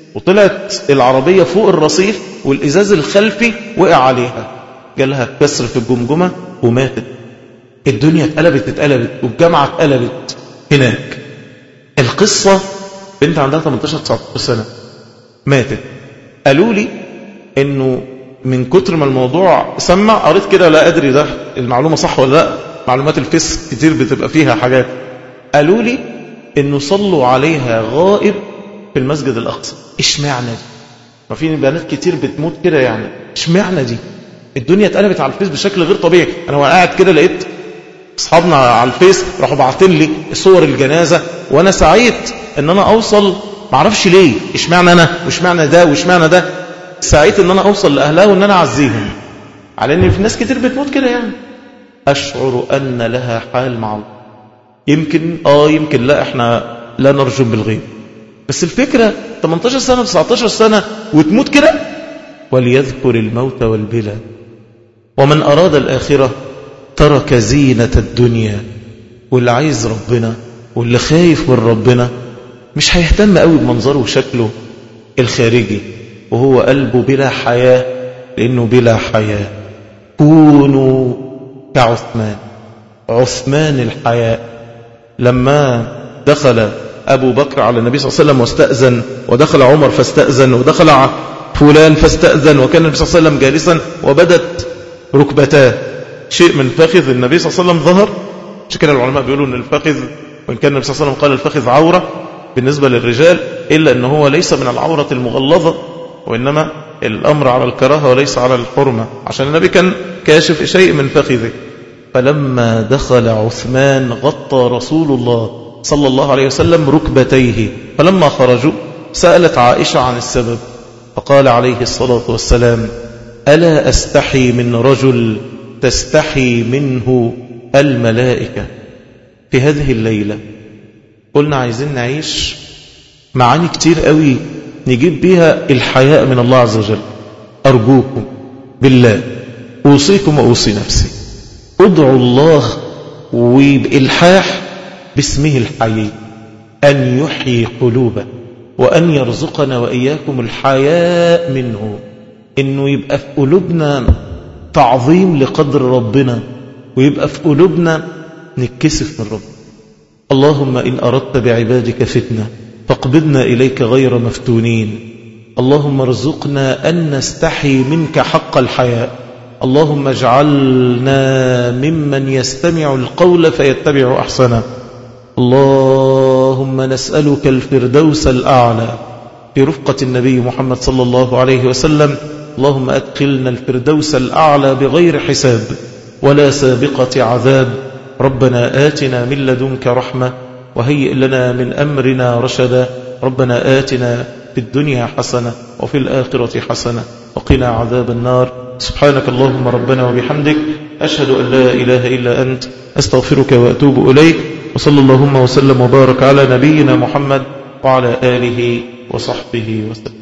S1: وطلعت العربية فوق الرصيف والإزاز الخلفي وقع عليها، جالها كسر في الجمجمة وماتت. الدنيا اتقلبت اتقلبت والجامعة اتقلبت هناك. القصة بنت عندها ثمانية عشر تسعة عشر سنة ماتت. قالوا لي انه من كتر ما الموضوع سمع، قريت كده لا أدري ده المعلومة صح ولا لا، معلومات الفيس كتير بتبقى فيها حاجات. قالوا لي إنه صلوا عليها غائب في المسجد الأقصى. إشمعنى دي؟ ما في بنات كتير بتموت كده يعني، إشمعنى دي؟ الدنيا اتقلبت على الفيس بشكل غير طبيعي. أنا وانا قاعد كده لقيت أصحابنا على الفيس راحوا باعتين لي صور الجنازة، وأنا سعيت إن أنا أوصل، معرفش ليه، إشمعنى أنا وإشمعنى ده وإشمعنى ده، سعيت ان انا اوصل لاهلها وان انا اعزيهم، على ان في ناس كتير بتموت كده يعني. اشعر ان لها حال مع الله. يمكن اه يمكن لا، احنا لا نرجم بالغيب، بس الفكرة ثمانية عشر سنة تسعة عشر سنة وتموت كده. وليذكر الموت والبلى، ومن اراد الاخرة ترك زينة الدنيا. واللي عايز ربنا واللي خايف من ربنا مش هيهتم قوي بمنظره وشكله الخارجي، وهو قلبه بلا حياة، لأنه بلا حياة. كونوا كعثمان، عثمان الحياء. لما دخل أبو بكر على النبي صلى الله عليه وسلم واستأذن، ودخل عمر فاستأذن، ودخل فلان فاستأذن، وكان النبي صلى الله عليه وسلم جالسا وبدت ركبتاه، شيء من فخذ النبي صلى الله عليه وسلم ظهر. عشان كده العلماء بيقولوا أن الفخذ، وإن كان النبي صلى الله عليه وسلم قال الفخذ عورة بالنسبة للرجال، إلا أنه هو ليس من العورة المغلظة، وإنما الأمر على الكراهة وليس على الحرمة، عشان النبي كان كاشف شيء من فخذه. فلما دخل عثمان غطى رسول الله صلى الله عليه وسلم ركبتيه. فلما خرجوا سألت عائشة عن السبب، فقال عليه الصلاة والسلام: ألا أستحي من رجل تستحي منه الملائكة. في هذه الليلة قلنا عايزين نعيش معاني كتير قوي نجيب بيها الحياء من الله عز وجل. أرجوكم بالله، أوصيكم وأوصي نفسي، ادعوا الله وبإلحاح باسمه الحي أن يحيي قلوبه، وأن يرزقنا وإياكم الحياء منه، إنه يبقى في قلوبنا تعظيم لقدر ربنا، ويبقى في قلوبنا نتكسف من ربنا. اللهم إن أردت بعبادك فتنة فاقبضنا إليك غير مفتونين. اللهم ارزقنا أن نستحي منك حق الحياء، اللهم اجعلنا ممن يستمع القول فيتبع أحسنه. اللهم نسألك الفردوس الأعلى برفقة النبي محمد صلى الله عليه وسلم. اللهم أدخلنا الفردوس الأعلى بغير حساب ولا سابقة عذاب. ربنا آتنا من لدنك رحمة وهيئ لنا من أمرنا رشدا. ربنا آتنا في الدنيا حسنة وفي الآخرة حسنة وقنا عذاب النار. سبحانك اللهم ربنا وبحمدك، أشهد أن لا إله إلا أنت، أستغفرك وأتوب إليك. وصلى اللهم وسلم وبارك على نبينا محمد وعلى آله وصحبه وسلم.